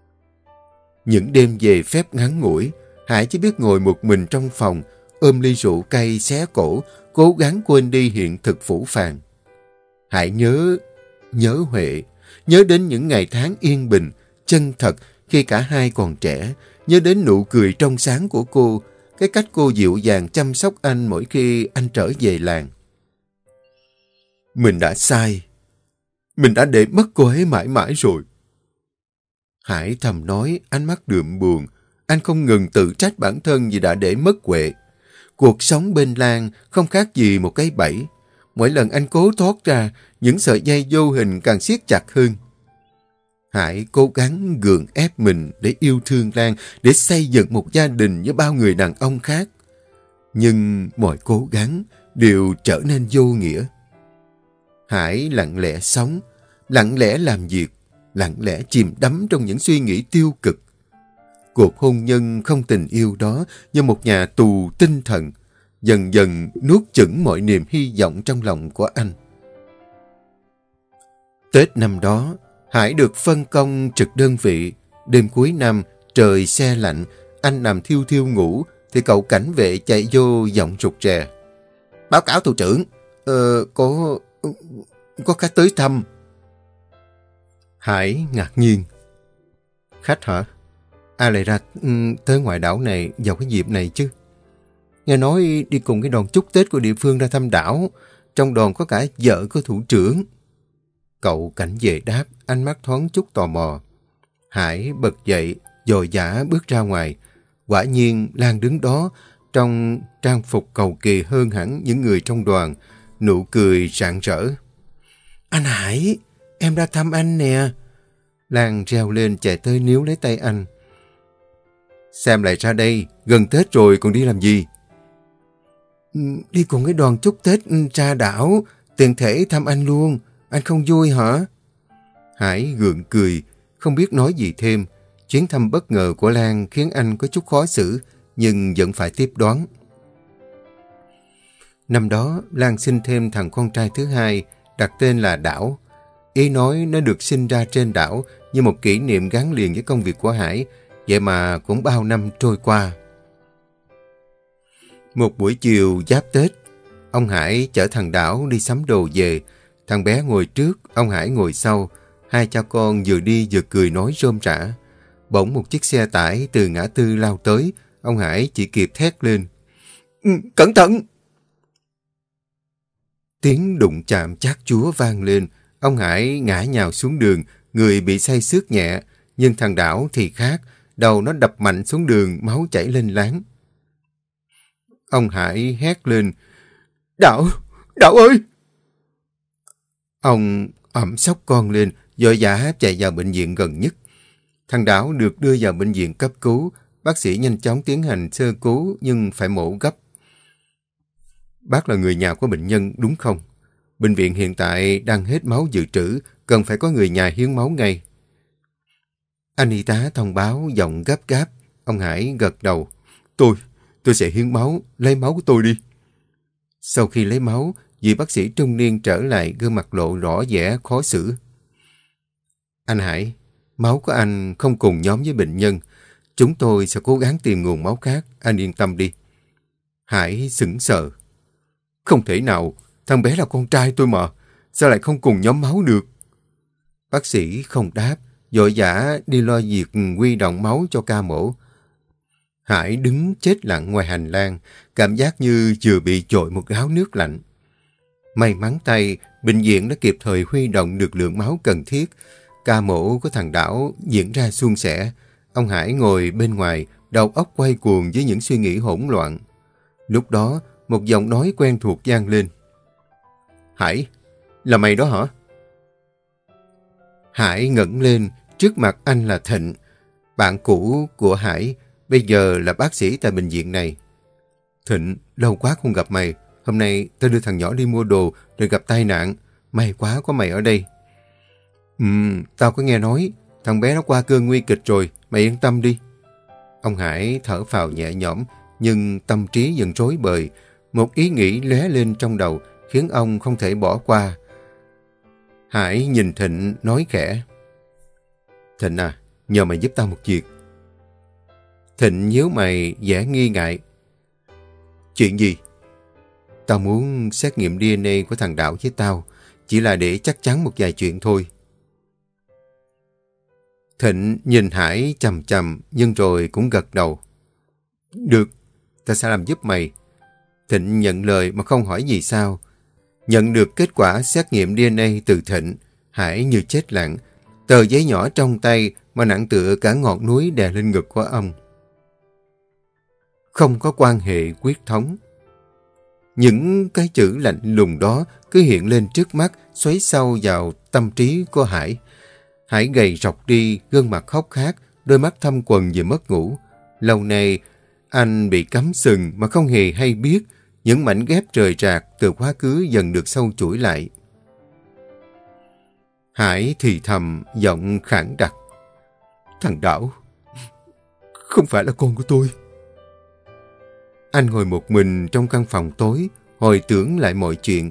Những đêm về phép ngắn ngủi, Hải chỉ biết ngồi một mình trong phòng, ôm ly rượu cay xé cổ, cố gắng quên đi hiện thực phũ phàng. Hải nhớ Huệ, nhớ đến những ngày tháng yên bình, chân thật khi cả hai còn trẻ, nhớ đến nụ cười trong sáng của cô, cái cách cô dịu dàng chăm sóc anh mỗi khi anh trở về làng. Mình đã sai. Mình đã để mất cô ấy mãi mãi rồi. Hải thầm nói, ánh mắt đượm buồn. Anh không ngừng tự trách bản thân vì đã để mất Huệ. Cuộc sống bên Lan không khác gì một cái bẫy. Mỗi lần anh cố thoát ra, những sợi dây vô hình càng siết chặt hơn. Hải cố gắng gượng ép mình để yêu thương Lan, để xây dựng một gia đình như bao người đàn ông khác. Nhưng mọi cố gắng đều trở nên vô nghĩa. Hải lặng lẽ sống, lặng lẽ làm việc, lặng lẽ chìm đắm trong những suy nghĩ tiêu cực. Cuộc hôn nhân không tình yêu đó như một nhà tù tinh thần, dần dần nuốt chửng mọi niềm hy vọng trong lòng của anh. Tết năm đó, Hải được phân công trực đơn vị. Đêm cuối năm, trời se lạnh, anh nằm thiêu thiêu ngủ, thì cậu cảnh vệ chạy vô giọng rụt rè. Báo cáo thủ trưởng, có khách tới thăm. Hải ngạc nhiên. Khách hả? Ai lại ra tới ngoài đảo này vào cái dịp này chứ? Nghe nói đi cùng cái đoàn chúc Tết của địa phương ra thăm đảo, trong đoàn có cả vợ của thủ trưởng. Cậu cảnh vệ đáp, ánh mắt thoáng chút tò mò. Hải bật dậy, dội dã bước ra ngoài. Quả nhiên Lan đứng đó, trong trang phục cầu kỳ hơn hẳn những người trong đoàn, nụ cười rạng rỡ. Anh Hải, em ra thăm anh nè. Lan reo lên chạy tới níu lấy tay anh. Xem lại ra đây, gần Tết rồi còn đi làm gì? Đi cùng cái đoàn chúc Tết ra đảo, tiện thể thăm anh luôn. Anh không vui hả? Hải gượng cười, không biết nói gì thêm. Chuyến thăm bất ngờ của Lan khiến anh có chút khó xử, nhưng vẫn phải tiếp đón. Năm đó, Lan sinh thêm thằng con trai thứ hai, đặt tên là Đảo. Ý nói nó được sinh ra trên đảo như một kỷ niệm gắn liền với công việc của Hải, vậy mà cũng bao năm trôi qua. Một buổi chiều giáp Tết, ông Hải chở thằng Đảo đi sắm đồ về. Thằng bé ngồi trước, ông Hải ngồi sau. Hai cha con vừa đi vừa cười nói rôm rã. Bỗng một chiếc xe tải từ ngã tư lao tới. Ông Hải chỉ kịp thét lên. Cẩn thận! Tiếng đụng chạm chát chúa vang lên. Ông Hải ngã nhào xuống đường, người bị say xước nhẹ. Nhưng thằng Đảo thì khác, đầu nó đập mạnh xuống đường, máu chảy lên láng. Ông Hải hét lên, Đảo, Đảo ơi! Ông ẵm xốc con lên, vội vã chạy vào bệnh viện gần nhất. Thằng Đảo được đưa vào bệnh viện cấp cứu. Bác sĩ nhanh chóng tiến hành sơ cứu nhưng phải mổ gấp. Bác là người nhà của bệnh nhân đúng không? Bệnh viện hiện tại đang hết máu dự trữ, cần phải có người nhà hiến máu ngay. Anh y tá thông báo giọng gấp gáp. Ông Hải gật đầu. Tôi sẽ hiến máu, lấy máu của tôi đi. Sau khi lấy máu, vị bác sĩ trung niên trở lại, gương mặt lộ rõ vẻ khó xử. Anh Hải, máu của anh không cùng nhóm với bệnh nhân. Chúng tôi sẽ cố gắng tìm nguồn máu khác, anh yên tâm đi. Hải sững sờ. Không thể nào, thằng bé là con trai tôi mà, sao lại không cùng nhóm máu được? Bác sĩ không đáp, vội vã đi lo việc huy động máu cho ca mổ. Hải đứng chết lặng ngoài hành lang, cảm giác như vừa bị dội một gáo nước lạnh. May mắn thay, bệnh viện đã kịp thời huy động được lượng máu cần thiết. Ca mổ của thằng Đảo diễn ra suôn sẻ. Ông Hải ngồi bên ngoài, đầu óc quay cuồng với những suy nghĩ hỗn loạn. Lúc đó, một giọng nói quen thuộc vang lên. Hải, là mày đó hả? Hải ngẩng lên, trước mặt anh là Thịnh, bạn cũ của Hải, bây giờ là bác sĩ tại bệnh viện này. Thịnh, lâu quá không gặp mày. Hôm nay tao đưa thằng nhỏ đi mua đồ rồi gặp tai nạn. May quá có mày ở đây. Tao có nghe nói thằng bé nó qua cơn nguy kịch rồi. Mày yên tâm đi. Ông Hải thở phào nhẹ nhõm, nhưng tâm trí dần rối bời. Một ý nghĩ lóe lên trong đầu khiến ông không thể bỏ qua. Hải nhìn Thịnh nói khẽ. Thịnh à, nhờ mày giúp tao một việc. Thịnh nhíu mày vẻ nghi ngại. Chuyện gì? Tao muốn xét nghiệm DNA của thằng Đạo với tao, chỉ là để chắc chắn một vài chuyện thôi. Thịnh nhìn Hải chằm chằm nhưng rồi cũng gật đầu. Được, tao sẽ làm giúp mày. Thịnh nhận lời mà không hỏi gì sao. Nhận được kết quả xét nghiệm DNA từ Thịnh, Hải như chết lặng. Tờ giấy nhỏ trong tay mà nặng tựa cả ngọn núi đè lên ngực của ông. Không có quan hệ quyết thống. Những cái chữ lạnh lùng đó cứ hiện lên trước mắt, xoáy sâu vào tâm trí của Hải. Hải gầy rộc đi, gương mặt hốc hác, đôi mắt thâm quầng vì mất ngủ. Lâu nay, anh bị cắm sừng mà không hề hay biết. Những mảnh ghép rời rạc từ quá khứ dần được sâu chuỗi lại. Hải thì thầm, giọng khản đặc. Thằng Đảo, không phải là con của tôi. Anh ngồi một mình trong căn phòng tối, hồi tưởng lại mọi chuyện.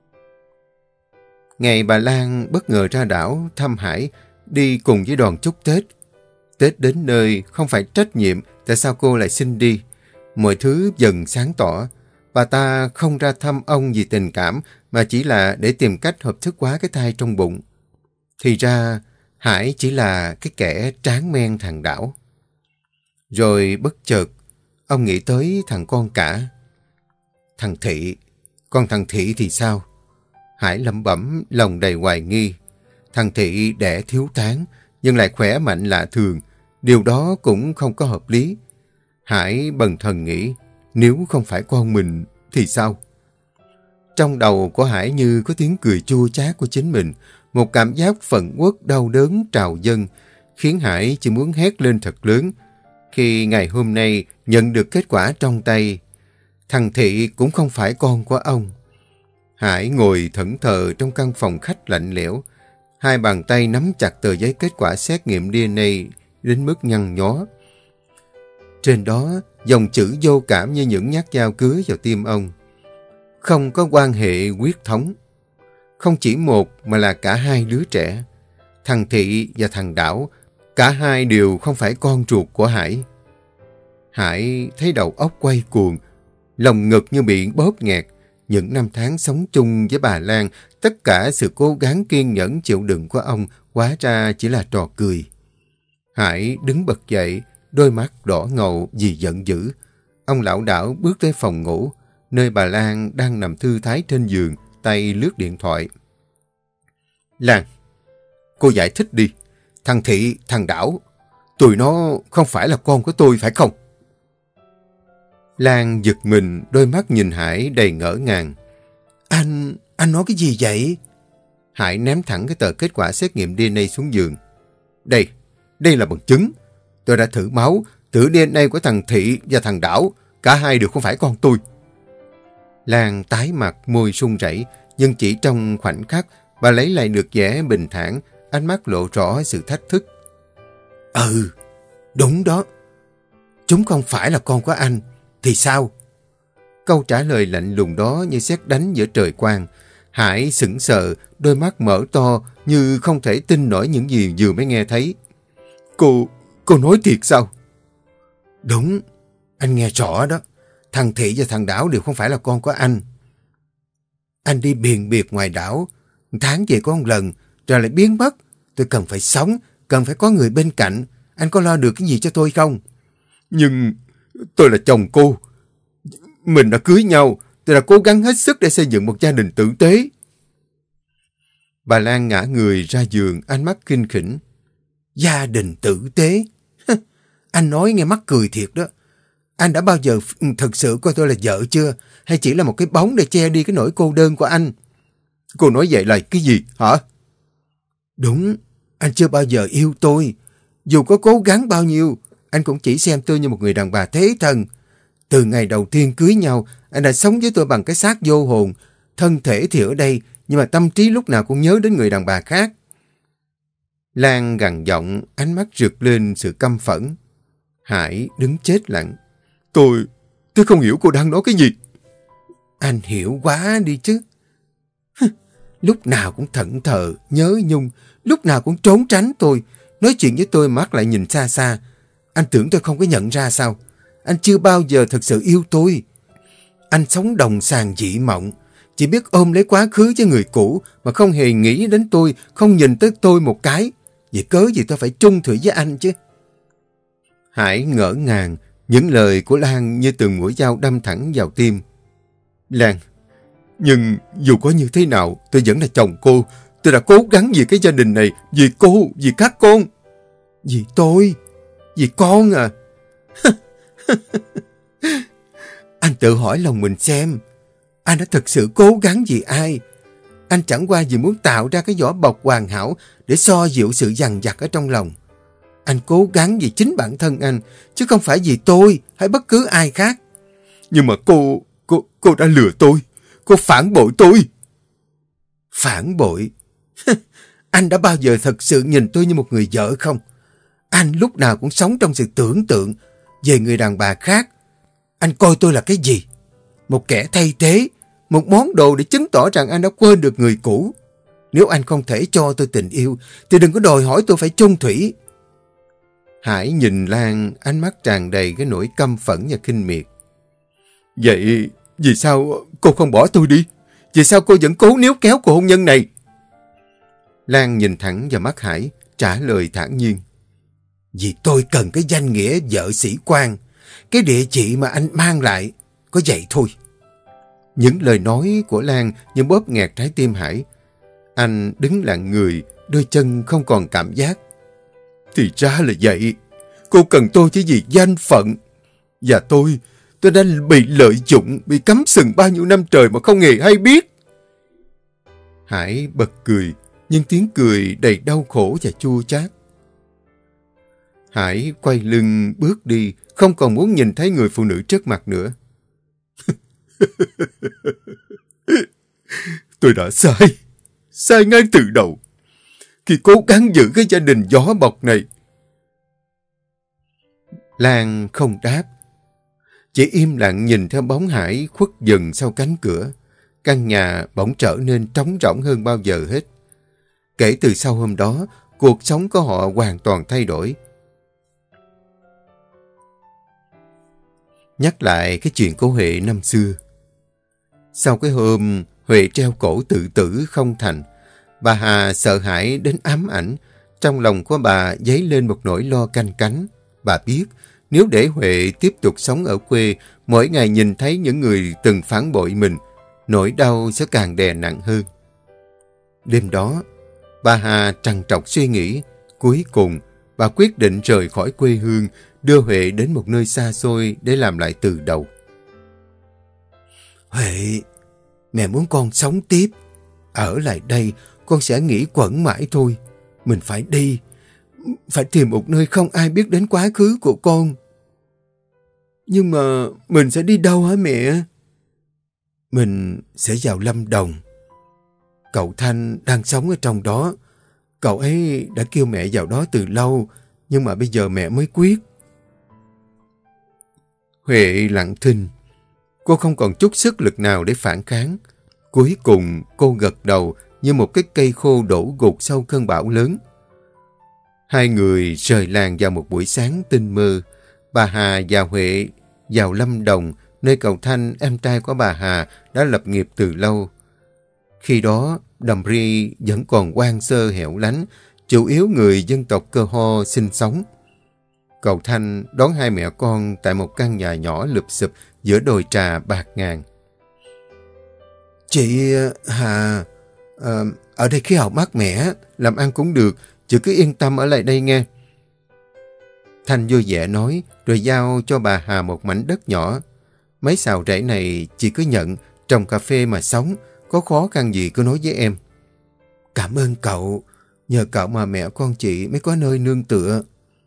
Ngày bà Lan bất ngờ ra đảo thăm Hải, đi cùng với đoàn chúc Tết. Tết đến nơi không phải trách nhiệm tại sao cô lại xin đi. Mọi thứ dần sáng tỏ. Bà ta không ra thăm ông vì tình cảm, mà chỉ là để tìm cách hợp thức hóa cái thai trong bụng. Thì ra, Hải chỉ là cái kẻ tráng men thằng Đảo. Rồi bất chợt, ông nghĩ tới thằng con cả. Thằng Thị, còn thằng Thị thì sao? Hải lẩm bẩm, lòng đầy hoài nghi. Thằng Thị đẻ thiếu tháng, nhưng lại khỏe mạnh lạ thường. Điều đó cũng không có hợp lý. Hải bần thần nghĩ, nếu không phải con mình thì sao? Trong đầu của Hải như có tiếng cười chua chát của chính mình. Một cảm giác phẫn uất đau đớn trào dâng, khiến Hải chỉ muốn hét lên thật lớn. Khi ngày hôm nay nhận được kết quả trong tay, thằng Thị cũng không phải con của ông. Hải ngồi thẫn thờ trong căn phòng khách lạnh lẽo. Hai bàn tay nắm chặt tờ giấy kết quả xét nghiệm DNA đến mức nhăn nhó. Trên đó, dòng chữ vô cảm như những nhát dao cứa vào tim ông. Không có quan hệ huyết thống. Không chỉ một mà là cả hai đứa trẻ. Thằng Thị và thằng Đảo, cả hai đều không phải con ruột của Hải. Hải thấy đầu óc quay cuồng, lòng ngực như bị bóp nghẹt. Những năm tháng sống chung với bà Lan, tất cả sự cố gắng kiên nhẫn chịu đựng của ông hóa ra chỉ là trò cười. Hải đứng bật dậy, đôi mắt đỏ ngầu vì giận dữ. Ông lảo đảo bước tới phòng ngủ, nơi bà Lan đang nằm thư thái trên giường, tay lướt điện thoại. Lan, cô giải thích đi. Thằng Thị, thằng Đảo, tụi nó không phải là con của tôi phải không? Lan giật mình, đôi mắt nhìn Hải đầy ngỡ ngàng. Anh nói cái gì vậy? Hải ném thẳng cái tờ kết quả xét nghiệm DNA xuống giường. Đây là bằng chứng. Tôi đã thử máu, thử DNA của thằng Thị và thằng Đảo. Cả hai đều không phải con tôi. Lan tái mặt, môi run rẩy, nhưng chỉ trong khoảnh khắc, bà lấy lại được vẻ bình thản, ánh mắt lộ rõ sự thách thức. Ừ, đúng đó. Chúng không phải là con của anh. Thì sao? Câu trả lời lạnh lùng đó như sét đánh giữa trời quang. Hải sững sờ, đôi mắt mở to như không thể tin nổi những gì vừa mới nghe thấy. Cô nói thiệt sao? Đúng, anh nghe rõ đó. Thằng Thị và thằng Đảo đều không phải là con của anh. Anh đi biền biệt ngoài đảo, tháng về có một lần, rồi lại biến mất. Tôi cần phải sống, cần phải có người bên cạnh. Anh có lo được cái gì cho tôi không? Nhưng tôi là chồng cô. Mình đã cưới nhau, tôi đã cố gắng hết sức để xây dựng một gia đình tử tế. Bà Lan ngã người ra giường, ánh mắt khinh khỉnh. Gia đình tử tế? Anh nói nghe mắc cười thiệt đó. Anh đã bao giờ thật sự coi tôi là vợ chưa? Hay chỉ là một cái bóng để che đi cái nỗi cô đơn của anh? Cô nói vậy là cái gì hả? Đúng, anh chưa bao giờ yêu tôi. Dù có cố gắng bao nhiêu, anh cũng chỉ xem tôi như một người đàn bà thế thân. Từ ngày đầu tiên cưới nhau, anh đã sống với tôi bằng cái xác vô hồn. Thân thể thì ở đây, nhưng mà tâm trí lúc nào cũng nhớ đến người đàn bà khác. Lan gằn giọng, ánh mắt rực lên sự căm phẫn. Hải đứng chết lặng. Tôi không hiểu cô đang nói cái gì. Anh hiểu quá đi chứ. Lúc nào cũng thẫn thờ, nhớ nhung, lúc nào cũng trốn tránh tôi. Nói chuyện với tôi mắt lại nhìn xa xa. Anh tưởng tôi không có nhận ra sao? Anh chưa bao giờ thật sự yêu tôi. Anh sống đồng sàng dị mộng, chỉ biết ôm lấy quá khứ với người cũ mà không hề nghĩ đến tôi, không nhìn tới tôi một cái. Vì cớ gì tôi phải chung thủy với anh chứ? Hải ngỡ ngàng, những lời của Lan như từng mũi dao đâm thẳng vào tim. Lan, nhưng dù có như thế nào, tôi vẫn là chồng cô. Tôi đã cố gắng vì cái gia đình này, vì cô, vì các con. Vì tôi, vì con à. Anh tự hỏi lòng mình xem, anh đã thực sự cố gắng vì ai? Anh chẳng qua vì muốn tạo ra cái vỏ bọc hoàn hảo để xoa dịu sự dằn vặt ở trong lòng. Anh cố gắng vì chính bản thân anh, chứ không phải vì tôi hay bất cứ ai khác. Nhưng mà cô đã lừa tôi. Cô phản bội tôi. Phản bội? Anh đã bao giờ thật sự nhìn tôi như một người vợ không? Anh lúc nào cũng sống trong sự tưởng tượng về người đàn bà khác. Anh coi tôi là cái gì? Một kẻ thay thế, một món đồ để chứng tỏ rằng anh đã quên được người cũ. Nếu anh không thể cho tôi tình yêu, thì đừng có đòi hỏi tôi phải chung thủy. Hải nhìn Lan, ánh mắt tràn đầy cái nỗi căm phẫn và khinh miệt. Vậy vì sao cô không bỏ tôi đi? Vì sao cô vẫn cố níu kéo cuộc hôn nhân này? Lan nhìn thẳng vào mắt Hải, trả lời thản nhiên. Vì tôi cần cái danh nghĩa vợ sĩ quan, cái địa vị mà anh mang lại, có vậy thôi. Những lời nói của Lan như bóp nghẹt trái tim Hải. Anh đứng lặng người, đôi chân không còn cảm giác. Thì ra là vậy. Cô cần tôi chỉ vì danh phận. Và tôi đã bị lợi dụng, bị cắm sừng bao nhiêu năm trời mà không hề hay biết. Hải bật cười, nhưng tiếng cười đầy đau khổ và chua chát. Hải quay lưng bước đi, không còn muốn nhìn thấy người phụ nữ trước mặt nữa. Tôi đã sai ngay từ đầu, khi cố gắng giữ cái gia đình gió bọc này. Lan không đáp, chỉ im lặng nhìn theo bóng Hải khuất dần sau cánh cửa. Căn nhà bỗng trở nên trống rỗng hơn bao giờ hết. Kể từ sau hôm đó, cuộc sống của họ hoàn toàn thay đổi. Nhắc lại cái chuyện của Huệ năm xưa. Sau cái hôm Huệ treo cổ tự tử không thành, bà Hà sợ hãi đến ám ảnh. Trong lòng của bà dấy lên một nỗi lo canh cánh. Bà biết nếu để Huệ tiếp tục sống ở quê, mỗi ngày nhìn thấy những người từng phản bội mình, nỗi đau sẽ càng đè nặng hơn. Đêm đó, bà Hà trằn trọc suy nghĩ. Cuối cùng, bà quyết định rời khỏi quê hương, đưa Huệ đến một nơi xa xôi để làm lại từ đầu. Huệ, mẹ muốn con sống tiếp. Ở lại đây, con sẽ nghĩ quẩn mãi thôi. Mình phải đi. Phải tìm một nơi không ai biết đến quá khứ của con. Nhưng mà mình sẽ đi đâu hả mẹ? Mình sẽ vào Lâm Đồng. Cậu Thanh đang sống ở trong đó. Cậu ấy đã kêu mẹ vào đó từ lâu, nhưng mà bây giờ mẹ mới quyết. Huệ lặng thinh. Cô không còn chút sức lực nào để phản kháng. Cuối cùng cô gật đầu như một cái cây khô đổ gục sau cơn bão lớn. Hai người rời làng vào một buổi sáng tinh mơ. Bà Hà và Huệ vào Lâm Đồng, nơi cậu Thanh, em trai của bà Hà, đã lập nghiệp từ lâu. Khi đó, Đầm Ri vẫn còn hoang sơ hẻo lánh, chủ yếu người dân tộc Cơ Ho sinh sống. Cậu Thanh đón hai mẹ con tại một căn nhà nhỏ lụp xụp giữa đồi trà bạt ngàn. Chị Hà, ở đây khí hậu mát mẻ, làm ăn cũng được, chị cứ yên tâm ở lại đây nghe. Thanh vui vẻ nói, rồi giao cho bà Hà một mảnh đất nhỏ. Mấy xào rễ này chị cứ nhận, trồng cà phê mà sống, có khó khăn gì cứ nói với em. Cảm ơn cậu, nhờ cậu mà mẹ con chị mới có nơi nương tựa.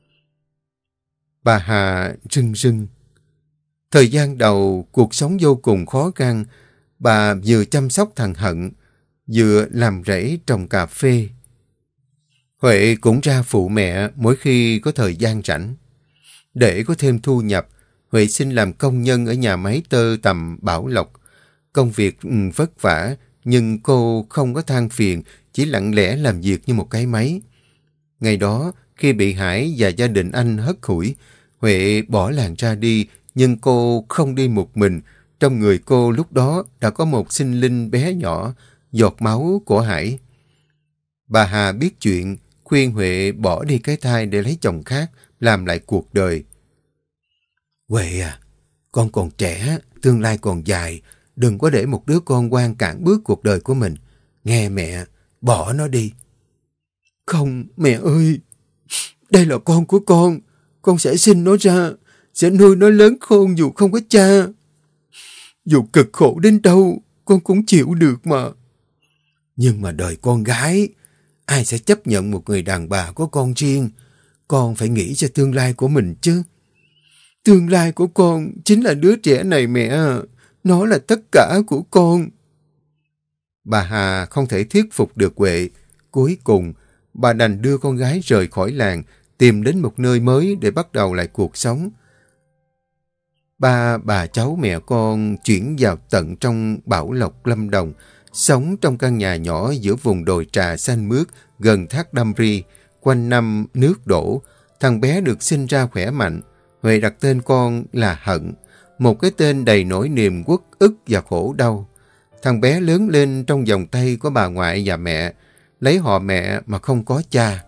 Bà Hà rưng rưng. Thời gian đầu, cuộc sống vô cùng khó khăn. Bà vừa chăm sóc thằng Hận, vừa làm rẫy trồng cà phê. Huệ cũng ra phụ mẹ mỗi khi có thời gian rảnh. Để có thêm thu nhập, Huệ xin làm công nhân ở nhà máy tơ tằm Bảo Lộc. Công việc vất vả, nhưng cô không có than phiền, chỉ lặng lẽ làm việc như một cái máy. Ngày đó, khi bị Hải và gia đình anh hất hủi, Huệ bỏ làng ra đi, nhưng cô không đi một mình. Trong người cô lúc đó đã có một sinh linh bé nhỏ, giọt máu của Hải. Bà Hà biết chuyện, khuyên Huệ bỏ đi cái thai để lấy chồng khác, làm lại cuộc đời. Huệ à, con còn trẻ, tương lai còn dài, đừng có để một đứa con ngoan cản bước cuộc đời của mình. Nghe mẹ, bỏ nó đi. Không, mẹ ơi, đây là con của con sẽ sinh nó ra, sẽ nuôi nó lớn khôn dù không có cha. Dù cực khổ đến đâu, con cũng chịu được mà. Nhưng mà đời con gái, ai sẽ chấp nhận một người đàn bà có con riêng? Con phải nghĩ cho tương lai của mình chứ. Tương lai của con chính là đứa trẻ này mẹ à. Nó là tất cả của con. Bà Hà không thể thuyết phục được Huệ. Cuối cùng, bà đành đưa con gái rời khỏi làng, tìm đến một nơi mới để bắt đầu lại cuộc sống. Ba bà cháu mẹ con chuyển vào tận trong Bảo Lộc Lâm Đồng, sống trong căn nhà nhỏ giữa vùng đồi trà xanh mướt gần thác Đam Ri, quanh năm nước đổ. Thằng bé được sinh ra khỏe mạnh. Huệ đặt tên con là Hận, một cái tên đầy nỗi niềm uất ức và khổ đau. Thằng bé lớn lên trong vòng tay của bà ngoại và mẹ, lấy họ mẹ mà không có cha.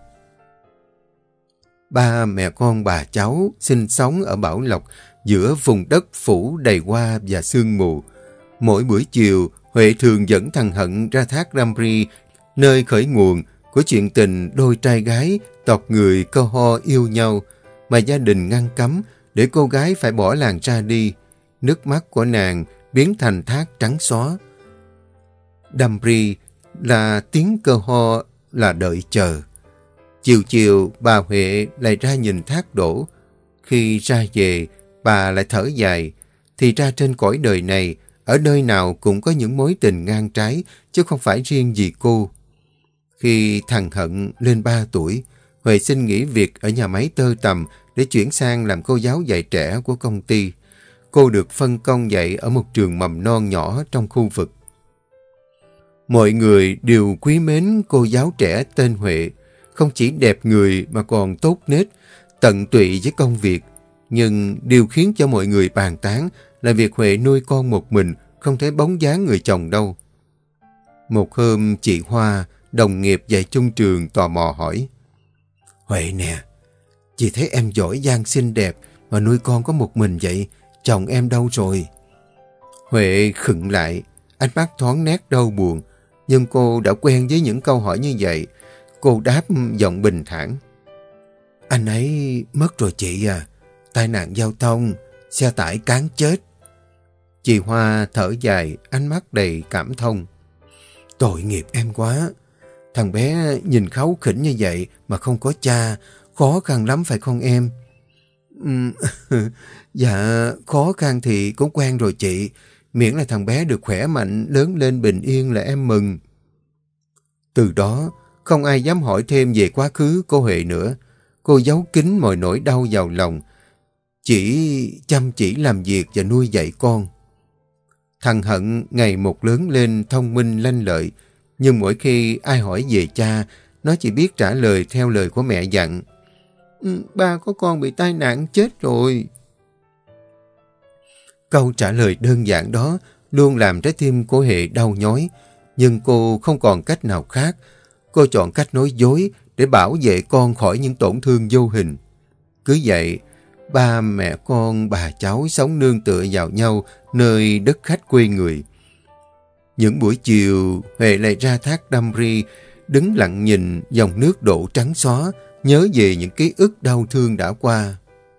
Ba mẹ con bà cháu sinh sống ở Bảo Lộc, giữa vùng đất phủ đầy hoa và sương mù. Mỗi buổi chiều, Huệ thường dẫn thằng Hận ra thác Đam Ri, nơi khởi nguồn của chuyện tình đôi trai gái tộc người Cơ Ho yêu nhau, mà gia đình ngăn cấm để cô gái phải bỏ làng ra đi. Nước mắt của nàng biến thành thác trắng xóa. Đam Ri là tiếng Cơ Ho là đợi chờ. Chiều chiều, bà Huệ lại ra nhìn thác đổ. Khi ra về, bà lại thở dài. Thì ra trên cõi đời này, ở nơi nào cũng có những mối tình ngang trái, chứ không phải riêng gì cô. Khi thằng Hận lên 3 tuổi, Huệ xin nghỉ việc ở nhà máy tơ tằm để chuyển sang làm cô giáo dạy trẻ của công ty. Cô được phân công dạy ở một trường mầm non nhỏ trong khu vực. Mọi người đều quý mến cô giáo trẻ tên Huệ. Không chỉ đẹp người mà còn tốt nết, tận tụy với công việc. Nhưng điều khiến cho mọi người bàn tán là việc Huệ nuôi con một mình, không thấy bóng dáng người chồng đâu. Một hôm, chị Hoa, đồng nghiệp dạy chung trường, tò mò hỏi. Huệ nè, chị thấy em giỏi giang xinh đẹp mà nuôi con có một mình vậy, chồng em đâu rồi? Huệ khựng lại, ánh mắt thoáng nét đau buồn. Nhưng cô đã quen với những câu hỏi như vậy. Cô đáp giọng bình thản. Anh ấy mất rồi chị à. Tai nạn giao thông, xe tải cán chết. Chị Hoa thở dài, ánh mắt đầy cảm thông. Tội nghiệp em quá. Thằng bé nhìn kháu khỉnh như vậy mà không có cha, khó khăn lắm phải không em? Dạ, khó khăn thì cũng quen rồi chị. Miễn là thằng bé được khỏe mạnh, lớn lên bình yên là em mừng. Từ đó, không ai dám hỏi thêm về quá khứ cô Huệ nữa. Cô giấu kín mọi nỗi đau vào lòng, chỉ chăm chỉ làm việc và nuôi dạy con. Thằng Hận ngày một lớn lên thông minh lanh lợi, nhưng mỗi khi ai hỏi về cha, nó chỉ biết trả lời theo lời của mẹ dặn. Ba có con bị tai nạn chết rồi. Câu trả lời đơn giản đó luôn làm trái tim của Huệ đau nhói, nhưng cô không còn cách nào khác. Cô chọn cách nói dối để bảo vệ con khỏi những tổn thương vô hình. Cứ vậy, ba mẹ con bà cháu sống nương tựa vào nhau nơi đất khách quê người. Những buổi chiều, Huệ lại ra thác Đam Ri, đứng lặng nhìn dòng nước đổ trắng xóa, nhớ về những ký ức đau thương đã qua.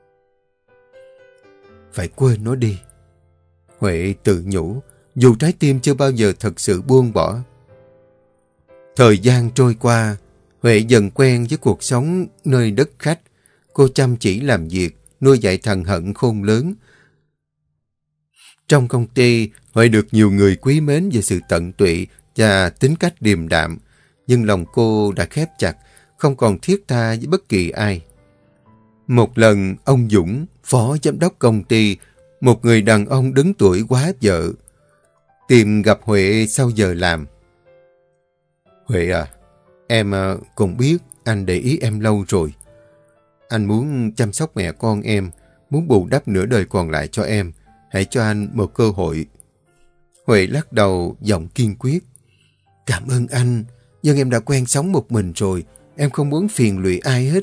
Phải quên nó đi. Huệ tự nhủ, dù trái tim chưa bao giờ thật sự buông bỏ. Thời gian trôi qua, Huệ dần quen với cuộc sống nơi đất khách. Cô chăm chỉ làm việc, nuôi dạy thằng Hận khôn lớn. Trong công ty, Huệ được nhiều người quý mến về sự tận tụy và tính cách điềm đạm. Nhưng lòng cô đã khép chặt, không còn thiết tha với bất kỳ ai. Một lần, ông Dũng, phó giám đốc công ty, một người đàn ông đứng tuổi quá vợ, tìm gặp Huệ sau giờ làm. Huệ à, em cũng biết anh để ý em lâu rồi. Anh muốn chăm sóc mẹ con em, muốn bù đắp nửa đời còn lại cho em. Hãy cho anh một cơ hội. Huệ lắc đầu, giọng kiên quyết. Cảm ơn anh, nhưng em đã quen sống một mình rồi. Em không muốn phiền lụy ai hết.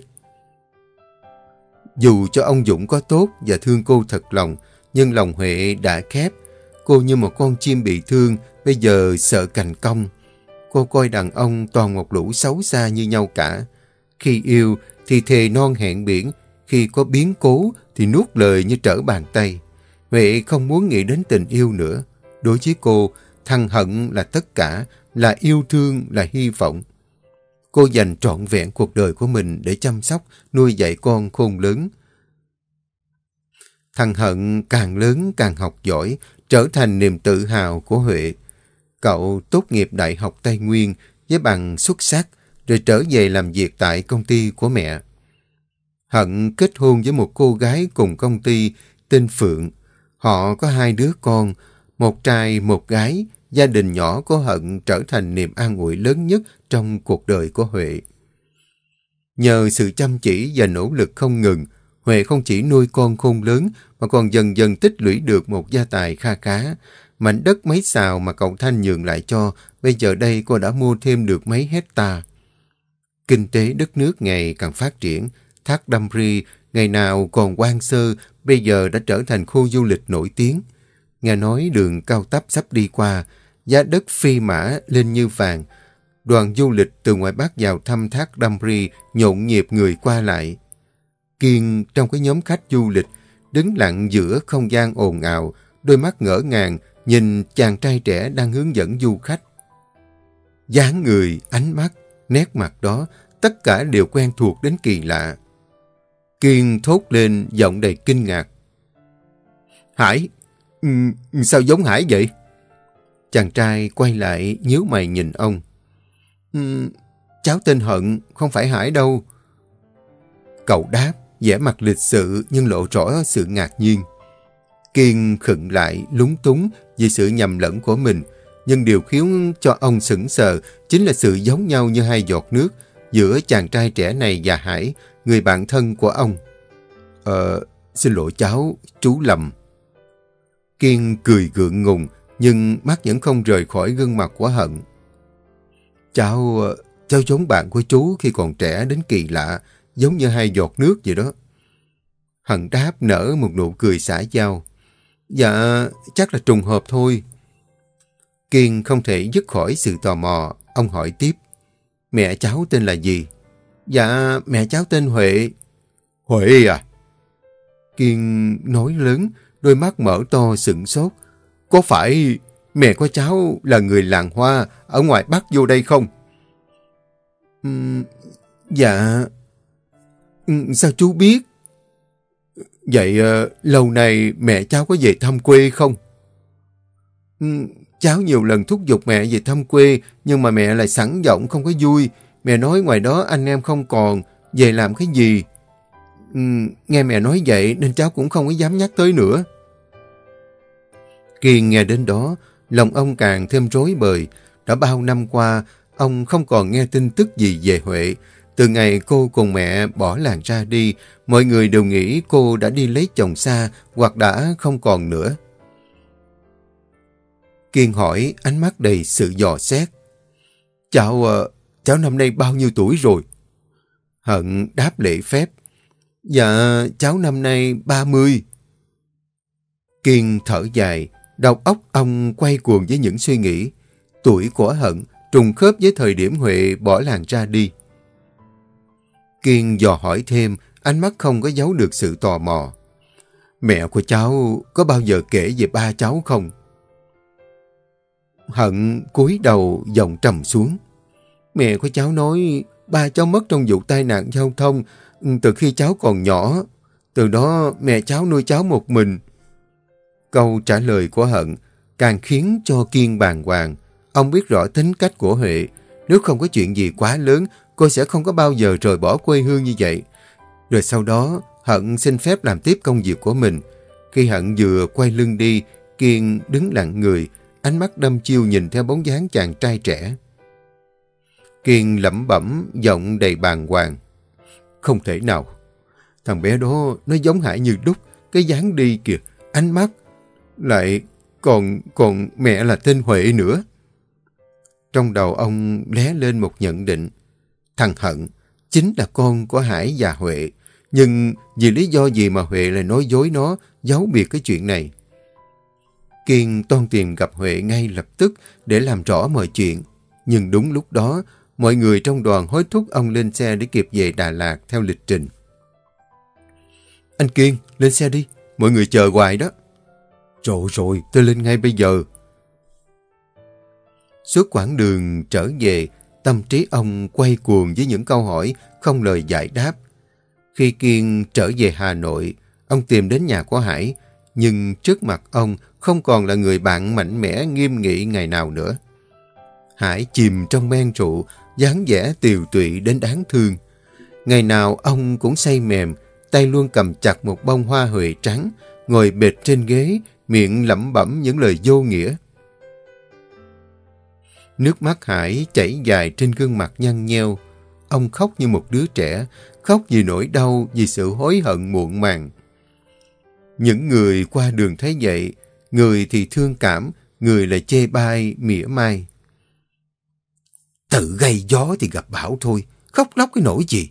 Dù cho ông Dũng có tốt và thương cô thật lòng, nhưng lòng Huệ đã khép. Cô như một con chim bị thương, bây giờ sợ cành cong. Cô coi đàn ông toàn một lũ xấu xa như nhau cả. Khi yêu thì thề non hẹn biển, khi có biến cố thì nuốt lời như trở bàn tay. Huệ không muốn nghĩ đến tình yêu nữa. Đối với cô, thằng Hận là tất cả, là yêu thương, là hy vọng. Cô dành trọn vẹn cuộc đời của mình để chăm sóc, nuôi dạy con khôn lớn. Thằng Hận càng lớn càng học giỏi, trở thành niềm tự hào của Huệ. Cậu tốt nghiệp Đại học Tây Nguyên với bằng xuất sắc, rồi trở về làm việc tại công ty của mẹ. Hận kết hôn với một cô gái cùng công ty tên Phượng. Họ có 2 đứa con, một trai một gái. Gia đình nhỏ của Hận trở thành niềm an ủi lớn nhất trong cuộc đời của Huệ. Nhờ sự chăm chỉ và nỗ lực không ngừng, Huệ không chỉ nuôi con khôn lớn mà còn dần dần tích lũy được một gia tài kha khá. Mảnh đất mấy xào mà cậu Thanh nhường lại cho, bây giờ đây cô đã mua thêm được mấy hecta. Kinh tế đất nước ngày càng phát triển. Thác Đam Ri ngày nào còn hoang sơ, bây giờ đã trở thành khu du lịch nổi tiếng. Nghe nói đường cao tốc sắp đi qua, giá đất phi mã lên như vàng. Đoàn du lịch từ ngoài Bắc vào thăm Thác Đam Ri nhộn nhịp người qua lại. Kiên trong cái nhóm khách du lịch, đứng lặng giữa không gian ồn ào, đôi mắt ngỡ ngàng nhìn chàng trai trẻ đang hướng dẫn du khách. Dáng người, ánh mắt, nét mặt đó, tất cả đều quen thuộc đến kỳ lạ. Kiên thốt lên giọng đầy kinh ngạc. Hải, sao giống Hải vậy? Chàng trai quay lại nhíu mày nhìn ông. Cháu tên Hận, không phải Hải đâu. Cậu đáp, vẻ mặt lịch sự nhưng lộ rõ sự ngạc nhiên. Kiên khựng lại lúng túng vì sự nhầm lẫn của mình, nhưng điều khiến cho ông sững sờ chính là sự giống nhau như hai giọt nước giữa chàng trai trẻ này và Hải, người bạn thân của ông. Xin lỗi cháu, chú lầm. Kiên cười gượng ngùng, nhưng mắt vẫn không rời khỏi gương mặt của Hận. Cháu giống bạn của chú khi còn trẻ đến kỳ lạ, giống như hai giọt nước vậy đó. Hận đáp nở một nụ cười xã giao. Dạ, chắc là trùng hợp thôi. Kiên không thể dứt khỏi sự tò mò. Ông hỏi tiếp. Mẹ cháu tên là gì? Dạ, mẹ cháu tên Huệ. Huệ à? Kiên nói lớn, đôi mắt mở to sửng sốt. Có phải mẹ của cháu là người làng Hoa ở ngoài Bắc vô đây không? Dạ. Sao chú biết? Vậy lâu nay mẹ cháu có về thăm quê không? Cháu nhiều lần thúc giục mẹ về thăm quê, nhưng mà mẹ lại sẵn giọng không có vui. Mẹ nói ngoài đó anh em không còn, về làm cái gì? Nghe mẹ nói vậy nên cháu cũng không có dám nhắc tới nữa. Kiên nghe đến đó, lòng ông càng thêm rối bời. Đã bao năm qua, ông không còn nghe tin tức gì về Huệ. Từ ngày cô cùng mẹ bỏ làng ra đi, mọi người đều nghĩ cô đã đi lấy chồng xa hoặc đã không còn nữa. Kiên hỏi, ánh mắt đầy sự dò xét. Cháu năm nay bao nhiêu tuổi rồi? Hận đáp lễ phép. Dạ, cháu năm nay 30. Kiên thở dài, đầu óc ông quay cuồng với những suy nghĩ. Tuổi của Hận trùng khớp với thời điểm Huệ bỏ làng ra đi. Kiên dò hỏi thêm, ánh mắt không có giấu được sự tò mò. Mẹ của cháu có bao giờ kể về ba cháu không? Hận cúi đầu giọng trầm xuống. Mẹ của cháu nói ba cháu mất trong vụ tai nạn giao thông từ khi cháu còn nhỏ. Từ đó mẹ cháu nuôi cháu một mình. Câu trả lời của Hận càng khiến cho Kiên bàng hoàng. Ông biết rõ tính cách của Huệ. Nếu không có chuyện gì quá lớn, cô sẽ không có bao giờ rời bỏ quê hương như vậy. Rồi sau đó, Hận xin phép làm tiếp công việc của mình. Khi Hận vừa quay lưng đi, Kiên đứng lặng người, ánh mắt đăm chiêu nhìn theo bóng dáng chàng trai trẻ. Kiên lẩm bẩm, giọng đầy bàng hoàng. Không thể nào. Thằng bé đó nó giống Hải như đúc, cái dáng đi kìa, ánh mắt. Lại còn mẹ là tên Huệ nữa. Trong đầu ông lóe lên một nhận định. Thằng Hận chính là con của Hải và Huệ. Nhưng vì lý do gì mà Huệ lại nói dối nó, giấu biệt cái chuyện này? Kiên toan tìm gặp Huệ ngay lập tức để làm rõ mọi chuyện. Nhưng đúng lúc đó, mọi người trong đoàn hối thúc ông lên xe để kịp về Đà Lạt theo lịch trình. Anh Kiên, lên xe đi. Mọi người chờ hoài đó. Rồi, tôi lên ngay bây giờ. Suốt quãng đường trở về, tâm trí ông quay cuồng với những câu hỏi không lời giải đáp. Khi Kiên trở về Hà Nội, ông tìm đến nhà của Hải, nhưng trước mặt ông không còn là người bạn mạnh mẽ nghiêm nghị ngày nào nữa. Hải chìm trong men rượu, dáng vẻ tiều tụy đến đáng thương. Ngày nào ông cũng say mềm, tay luôn cầm chặt một bông hoa huệ trắng, ngồi bệt trên ghế, miệng lẩm bẩm những lời vô nghĩa. Nước mắt Hải chảy dài trên gương mặt nhăn nheo. Ông khóc như một đứa trẻ, khóc vì nỗi đau, vì sự hối hận muộn màng. Những người qua đường thấy vậy, người thì thương cảm, người lại chê bai, mỉa mai. Tự gây gió thì gặp bão thôi, khóc lóc cái nỗi gì.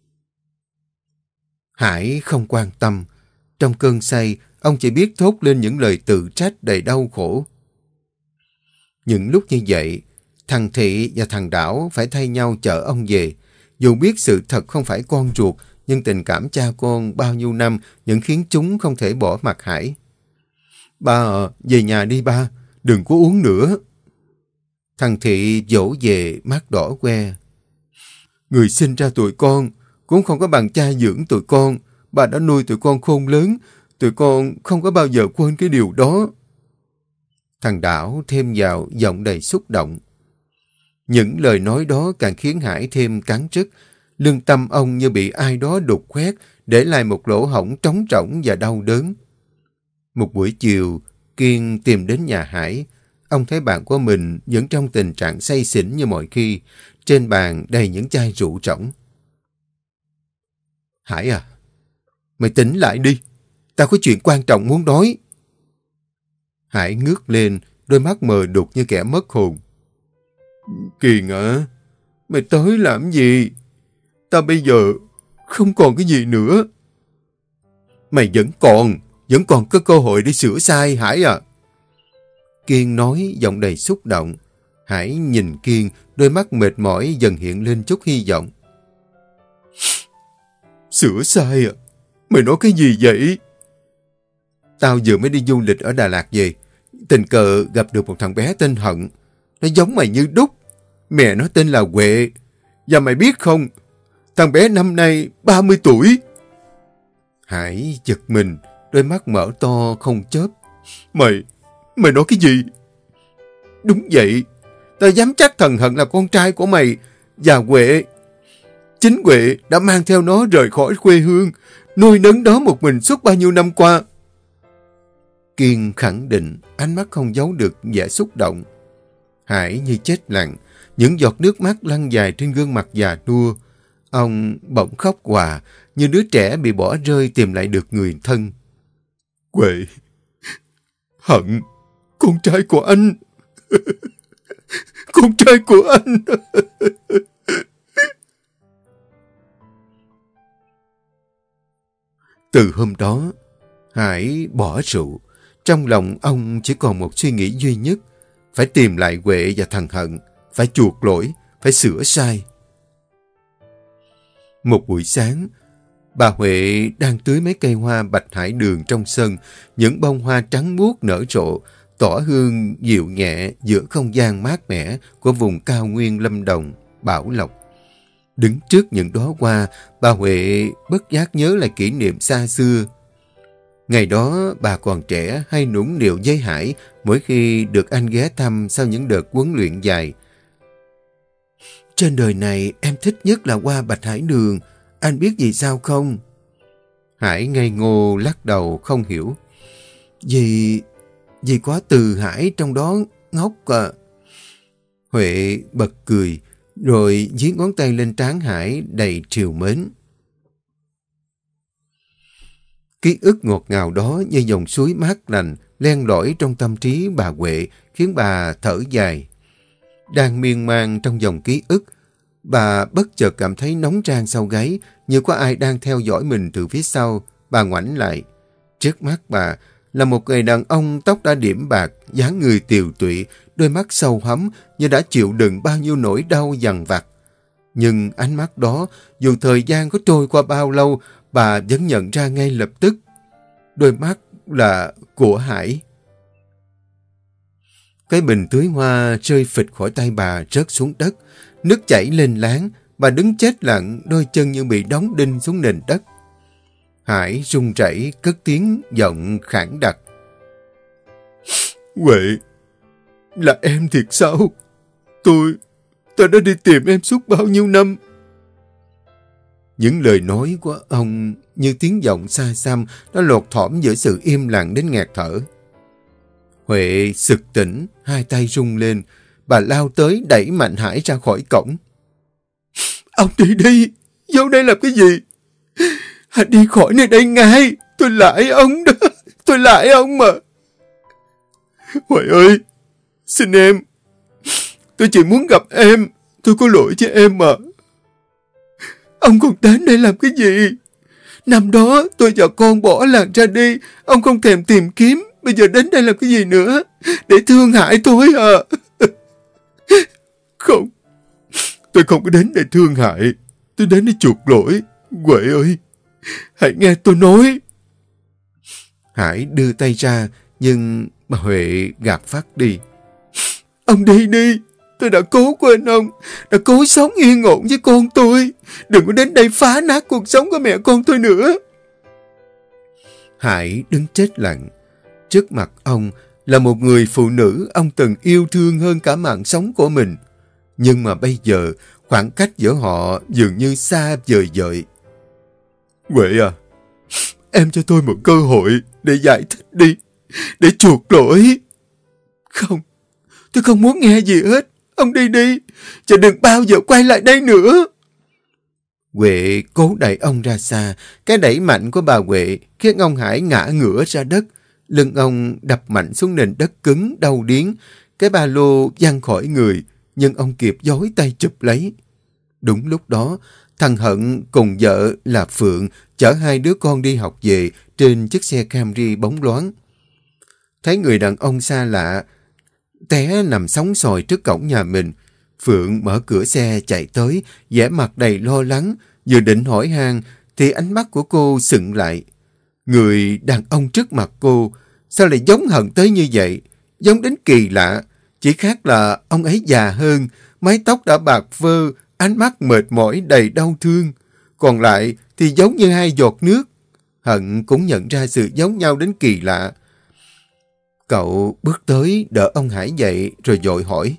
Hải không quan tâm. Trong cơn say, ông chỉ biết thốt lên những lời tự trách đầy đau khổ. Những lúc như vậy, thằng Thị và thằng Đảo phải thay nhau chở ông về. Dù biết sự thật không phải con ruột, nhưng tình cảm cha con bao nhiêu năm vẫn khiến chúng không thể bỏ mặc Hải. Ba về nhà đi ba, đừng có uống nữa. Thằng Thị dỗ về mắt đỏ que. Người sinh ra tụi con cũng không có bằng cha dưỡng tụi con. Bà đã nuôi tụi con khôn lớn, tụi con không có bao giờ quên cái điều đó. Thằng Đảo thêm vào giọng đầy xúc động. Những lời nói đó càng khiến Hải thêm cắn rứt. Lương tâm ông như bị ai đó đục khoét, để lại một lỗ hổng trống rỗng và đau đớn. Một buổi chiều, Kiên tìm đến nhà Hải. Ông thấy bạn của mình vẫn trong tình trạng say xỉn như mọi khi. Trên bàn đầy những chai rượu rỗng. Hải à, mày tỉnh lại đi. Tao có chuyện quan trọng muốn nói. Hải ngước lên, đôi mắt mờ đục như kẻ mất hồn. Kiên à, mày tới làm gì? Tao bây giờ không còn cái gì nữa. Mày vẫn còn có cơ hội để sửa sai, Hải à. Kiên nói giọng đầy xúc động. Hải nhìn Kiên, đôi mắt mệt mỏi dần hiện lên chút hy vọng. Sửa sai à? Mày nói cái gì vậy? Tao vừa mới đi du lịch ở Đà Lạt về. Tình cờ gặp được một thằng bé tên Hận. Nó giống mày như đúc. Mẹ nó tên là Huệ. Và mày biết không, thằng bé năm nay 30 tuổi. Hải giật mình, đôi mắt mở to không chớp. Mày nói cái gì? Đúng vậy. Tao dám chắc thằng Hận là con trai của mày. Và Huệ, chính Huệ đã mang theo nó rời khỏi quê hương, nuôi nấng đó một mình suốt bao nhiêu năm qua. Kiên khẳng định, ánh mắt không giấu được vẻ xúc động. Hải như chết lặng, những giọt nước mắt lăn dài trên gương mặt già nua. Ông bỗng khóc òa, như đứa trẻ bị bỏ rơi tìm lại được người thân. Huệ, Hận, con trai của anh. Con trai của anh. Từ hôm đó, Hải bỏ rượu. Trong lòng ông chỉ còn một suy nghĩ duy nhất. Phải tìm lại Huệ và thằng Hận. Phải chuộc lỗi, phải sửa sai. Một buổi sáng, bà Huệ đang tưới mấy cây hoa bạch hải đường trong sân. Những bông hoa trắng muốt nở rộ, tỏa hương dịu nhẹ giữa không gian mát mẻ của vùng cao nguyên Lâm Đồng, Bảo Lộc. Đứng trước những đóa hoa, bà Huệ bất giác nhớ lại kỷ niệm xa xưa. Ngày đó bà còn trẻ hay nũng nịu với Hải mỗi khi được anh ghé thăm sau những đợt huấn luyện dài. Trên đời này em thích nhất là hoa bạch hải đường, anh biết vì sao không? Hải ngây ngô lắc đầu không hiểu. Vì có từ Hải trong đó ngốc à. Huệ bật cười, rồi dí ngón tay lên trán Hải đầy trìu mến. Ký ức ngọt ngào đó như dòng suối mát lành len lỏi trong tâm trí bà Huệ, khiến bà thở dài. Đang miên man trong dòng ký ức, bà bất chợt cảm thấy nóng rang sau gáy, như có ai đang theo dõi mình từ phía sau. Bà ngoảnh lại. Trước mắt bà là một người đàn ông tóc đã điểm bạc, dáng người tiều tụy, đôi mắt sâu hắm như đã chịu đựng bao nhiêu nỗi đau dằn vặt. Nhưng ánh mắt đó, dù thời gian có trôi qua bao lâu, bà vẫn nhận ra ngay lập tức. Đôi mắt là của Hải. Cái bình tưới hoa rơi phịch khỏi tay bà rớt xuống đất. Nước chảy lên láng. Bà đứng chết lặng, đôi chân như bị đóng đinh xuống nền đất. Hải run rẩy cất tiếng giọng khản đặc. Huệ, là em thiệt sao? Tôi đã đi tìm em suốt bao nhiêu năm. Những lời nói của ông như tiếng giọng xa xăm, nó lọt thỏm giữa sự im lặng đến nghẹt thở. Huệ sực tỉnh, hai tay rung lên. Bà lao tới đẩy mạnh Hải ra khỏi cổng. Ông đi đi, vô đây làm cái gì? Hãy đi khỏi nơi đây ngay, tôi lại ông đó, tôi lại ông mà. Huệ ơi, xin em, tôi chỉ muốn gặp em, tôi có lỗi với em mà. Ông còn đến đây làm cái gì? Năm đó tôi và con bỏ làng ra đi, ông không thèm tìm kiếm, bây giờ đến đây làm cái gì nữa? Để thương hại tôi à? Không, tôi không có đến để thương hại, tôi đến để chuộc lỗi. Huệ ơi, hãy nghe tôi nói. Hải đưa tay ra, nhưng bà Huệ gạt phát đi. Ông đi đi, tôi đã cố quên ông, đã cố sống yên ổn với con tôi. Đừng có đến đây phá nát cuộc sống của mẹ con tôi nữa. Hải đứng chết lặng. Trước mặt ông là một người phụ nữ ông từng yêu thương hơn cả mạng sống của mình. Nhưng mà bây giờ, khoảng cách giữa họ dường như xa vời vợi. Huệ à, em cho tôi một cơ hội để giải thích đi, để chuộc lỗi. Không, tôi không muốn nghe gì hết. Ông đi đi, và đừng bao giờ quay lại đây nữa. Huệ cố đẩy ông ra xa. Cái đẩy mạnh của bà Huệ khiến ông Hải ngã ngửa ra đất. Lưng ông đập mạnh xuống nền đất cứng, đau điếng. Cái ba lô văng khỏi người, nhưng ông kịp giối tay chụp lấy. Đúng lúc đó, thằng Hận cùng vợ là Phượng chở hai đứa con đi học về trên chiếc xe Camry bóng loáng. Thấy người đàn ông xa lạ, té nằm sóng xoài trước cổng nhà mình. Phượng mở cửa xe chạy tới, vẻ mặt đầy lo lắng, vừa định hỏi han thì ánh mắt của cô sững lại. Người đàn ông trước mặt cô, sao lại giống Hận tới như vậy? Giống đến kỳ lạ, chỉ khác là ông ấy già hơn, mái tóc đã bạc phơ, ánh mắt mệt mỏi đầy đau thương. Còn lại thì giống như hai giọt nước. Hận cũng nhận ra sự giống nhau đến kỳ lạ. Cậu bước tới đỡ ông Hải dậy rồi vội hỏi.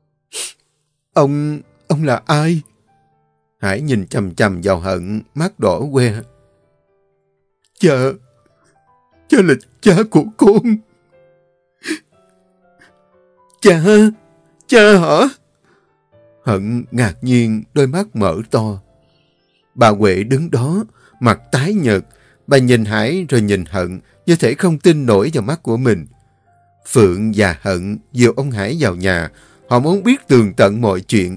Ông là ai? Hải nhìn chằm chằm vào Hận, mắt đỏ que. Cha là cha của con. Cha hả? Hận ngạc nhiên, đôi mắt mở to. Bà Huệ đứng đó, mặt tái nhợt. Bà nhìn Hải rồi nhìn Hận, như thể không tin nổi vào mắt của mình. Phượng và Hận dìu ông Hải vào nhà. Họ muốn biết tường tận mọi chuyện.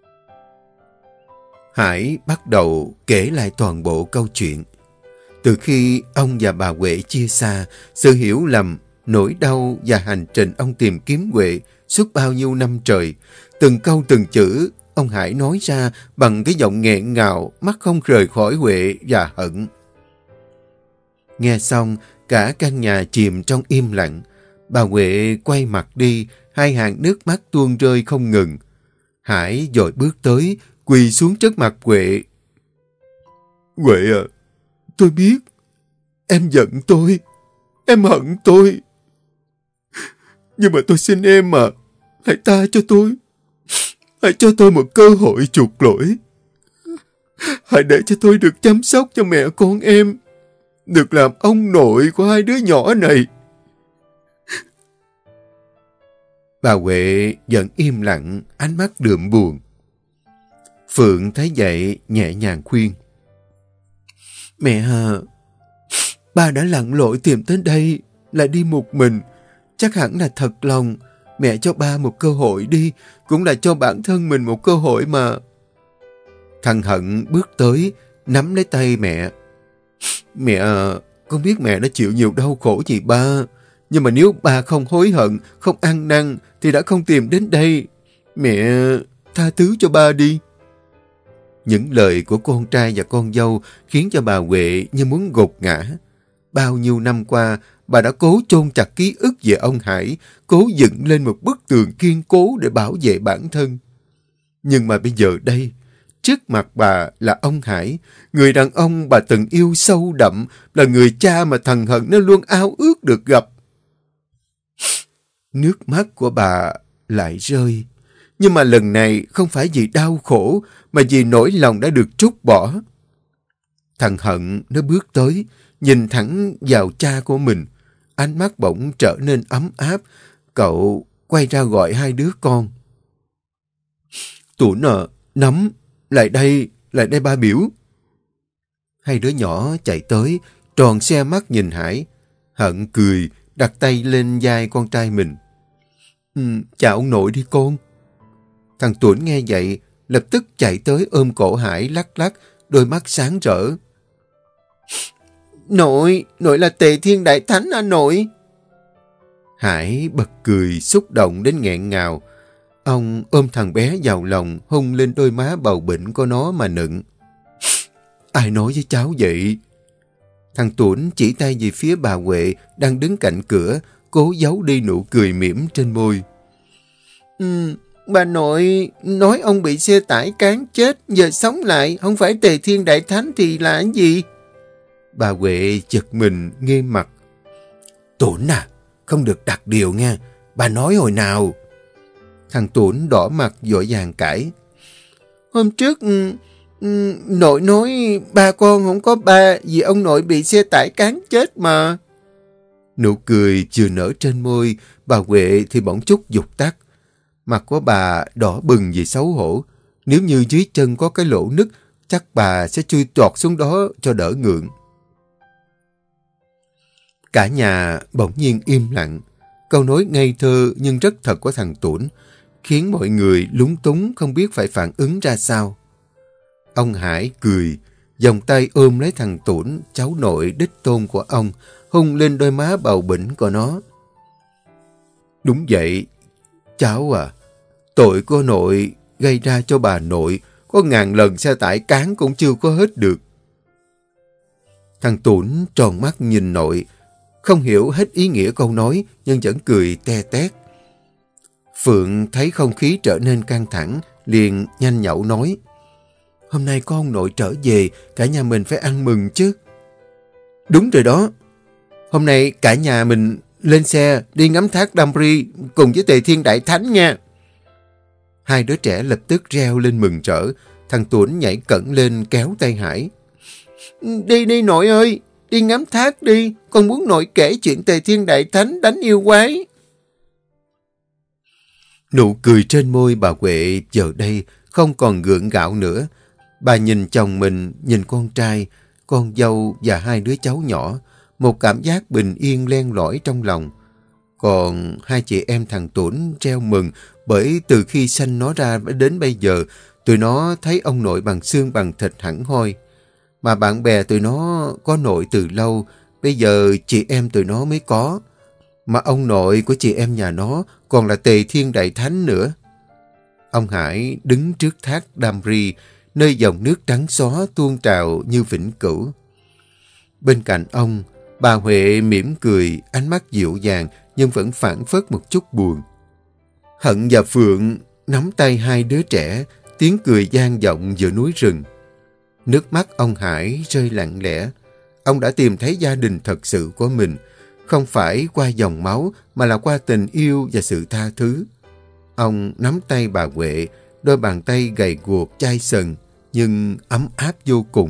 Hải bắt đầu kể lại toàn bộ câu chuyện. Từ khi ông và bà Huệ chia xa, sự hiểu lầm, nỗi đau và hành trình ông tìm kiếm Huệ suốt bao nhiêu năm trời. Từng câu từng chữ, ông Hải nói ra bằng cái giọng nghẹn ngào, mắt không rời khỏi Huệ và Hận. Nghe xong, cả căn nhà chìm trong im lặng. Bà Huệ quay mặt đi, hai hàng nước mắt tuôn rơi không ngừng. Hải vội bước tới, quỳ xuống trước mặt Huệ. Huệ à, tôi biết. Em giận tôi. Em hận tôi. Nhưng mà tôi xin em mà, hãy tha cho tôi. Hãy cho tôi một cơ hội chuộc lỗi. Hãy để cho tôi được chăm sóc cho mẹ con em. Được làm ông nội của hai đứa nhỏ này. Bà Huệ vẫn im lặng, ánh mắt đượm buồn. Phượng thấy vậy nhẹ nhàng khuyên. Mẹ à, ba đã lặn lội tìm tới đây, lại đi một mình. Chắc hẳn là thật lòng. Mẹ cho ba một cơ hội đi, cũng là cho bản thân mình một cơ hội mà. Thằng Hận bước tới, nắm lấy tay mẹ. Mẹ à, con biết mẹ đã chịu nhiều đau khổ vì ba. Nhưng mà nếu ba không hối hận, không ăn năn, thì đã không tìm đến đây. Mẹ tha thứ cho ba đi. Những lời của con trai và con dâu khiến cho bà Huệ như muốn gục ngã. Bao nhiêu năm qua, bà đã cố chôn chặt ký ức về ông Hải, cố dựng lên một bức tường kiên cố để bảo vệ bản thân. Nhưng mà bây giờ đây, trước mặt bà là ông Hải, người đàn ông bà từng yêu sâu đậm, là người cha mà thằng Hận nó luôn ao ước được gặp. Nước mắt của bà lại rơi. Nhưng mà lần này không phải vì đau khổ, mà vì nỗi lòng đã được trút bỏ. Thằng Hận nó bước tới, nhìn thẳng vào cha của mình. Ánh mắt bỗng trở nên ấm áp. Cậu quay ra gọi hai đứa con. Tuấn à, Nắm, lại đây ba biểu. Hai đứa nhỏ chạy tới, tròn xe mắt nhìn Hải. Hận cười, đặt tay lên vai con trai mình. Chào ông nội đi con. Thằng Tuấn nghe vậy, lập tức chạy tới ôm cổ Hải lắc lắc, đôi mắt sáng rỡ. Nội là Tề Thiên Đại Thánh à nội? Hải bật cười xúc động đến nghẹn ngào. Ông ôm thằng bé vào lòng, hôn lên đôi má bầu bĩnh của nó mà nựng. Ai nói với cháu vậy? Thằng Tuấn chỉ tay về phía bà Huệ đang đứng cạnh cửa, cố giấu đi nụ cười mỉm trên môi. Bà nội nói ông bị xe tải cán chết, giờ sống lại, không phải Tề Thiên Đại Thánh thì là cái gì? Bà Huệ giật mình, nghiêm mặt. Tuấn à, không được đặt điều nha, bà nói hồi nào? Thằng Tuấn đỏ mặt vội vàng cãi. Hôm trước nội nói ba con không có ba vì ông nội bị xe tải cán chết mà. Nụ cười chưa nở trên môi, bà Huệ thì bỗng chút giục tắt. Mặt của bà đỏ bừng vì xấu hổ. Nếu như dưới chân có cái lỗ nứt, chắc bà sẽ chui toọt xuống đó cho đỡ ngượng. Cả nhà bỗng nhiên im lặng. Câu nói ngây thơ nhưng rất thật của thằng Tuấn khiến mọi người lúng túng không biết phải phản ứng ra sao. Ông Hải cười, vòng tay ôm lấy thằng Tuấn, cháu nội đích tôn của ông, hôn lên đôi má bầu bĩnh của nó. Đúng vậy, Cháu à, tội của nội gây ra cho bà nội có ngàn lần xe tải cán cũng chưa có hết được. Thằng Tuấn tròn mắt nhìn nội, không hiểu hết ý nghĩa câu nói nhưng vẫn cười te tét. Phượng thấy không khí trở nên căng thẳng, liền nhanh nhậu nói: Hôm nay có ông nội trở về, cả nhà mình phải ăn mừng chứ. Đúng rồi đó. Hôm nay cả nhà mình lên xe đi ngắm thác Đam Ri cùng với Tề Thiên Đại Thánh nha. Hai đứa trẻ lập tức reo lên mừng rỡ. Thằng Tuấn nhảy cẩn lên kéo tay Hải. Đi đi nội ơi, đi ngắm thác đi. Con muốn nội kể chuyện Tề Thiên Đại Thánh đánh yêu quái. Nụ cười trên môi bà Huệ giờ đây không còn gượng gạo nữa. Bà nhìn chồng mình, nhìn con trai, con dâu và hai đứa cháu nhỏ. Một cảm giác bình yên len lỏi trong lòng. Còn hai chị em thằng Tuấn reo mừng bởi từ khi sanh nó ra đến bây giờ, tụi nó thấy ông nội bằng xương bằng thịt hẳn hoi. Mà bạn bè tụi nó có nội từ lâu, bây giờ chị em tụi nó mới có. Mà ông nội của chị em nhà nó còn là Tề Thiên Đại Thánh nữa. Ông Hải đứng trước thác Đam Ri, nơi dòng nước trắng xóa tuôn trào như vĩnh cửu. Bên cạnh ông, bà Huệ mỉm cười, ánh mắt dịu dàng nhưng vẫn phảng phất một chút buồn. Hận và Phượng nắm tay hai đứa trẻ, tiếng cười vang vọng giữa núi rừng. Nước mắt ông Hải rơi lặng lẽ. Ông đã tìm thấy gia đình thật sự của mình, không phải qua dòng máu mà là qua tình yêu và sự tha thứ. Ông nắm tay bà Huệ, đôi bàn tay gầy guộc chai sần nhưng ấm áp vô cùng.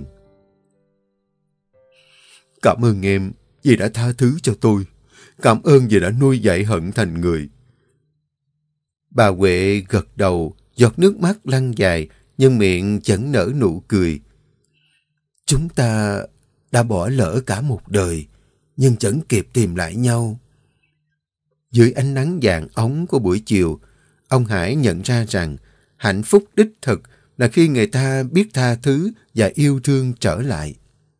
Cảm ơn em vì đã tha thứ cho tôi. Cảm ơn vì đã nuôi dạy Hận thành người. Bà Huệ gật đầu, giọt nước mắt lăn dài, nhưng miệng vẫn nở nụ cười. Chúng ta đã bỏ lỡ cả một đời, nhưng chẳng kịp tìm lại nhau. Dưới ánh nắng vàng óng của buổi chiều, ông Hải nhận ra rằng hạnh phúc đích thực là khi người ta biết tha thứ và yêu thương trở lại.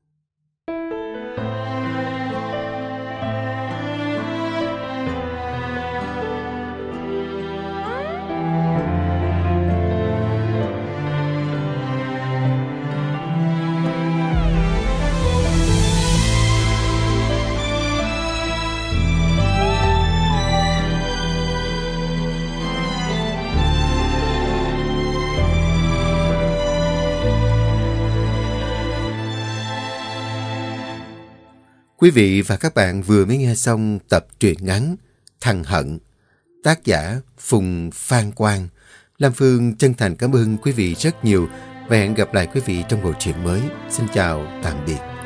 Quý vị và các bạn vừa mới nghe xong tập truyện ngắn Thằng Hận, tác giả Phùng Phan Quang. Lam Phương chân thành cảm ơn quý vị rất nhiều và hẹn gặp lại quý vị trong bộ truyện mới. Xin chào, tạm biệt.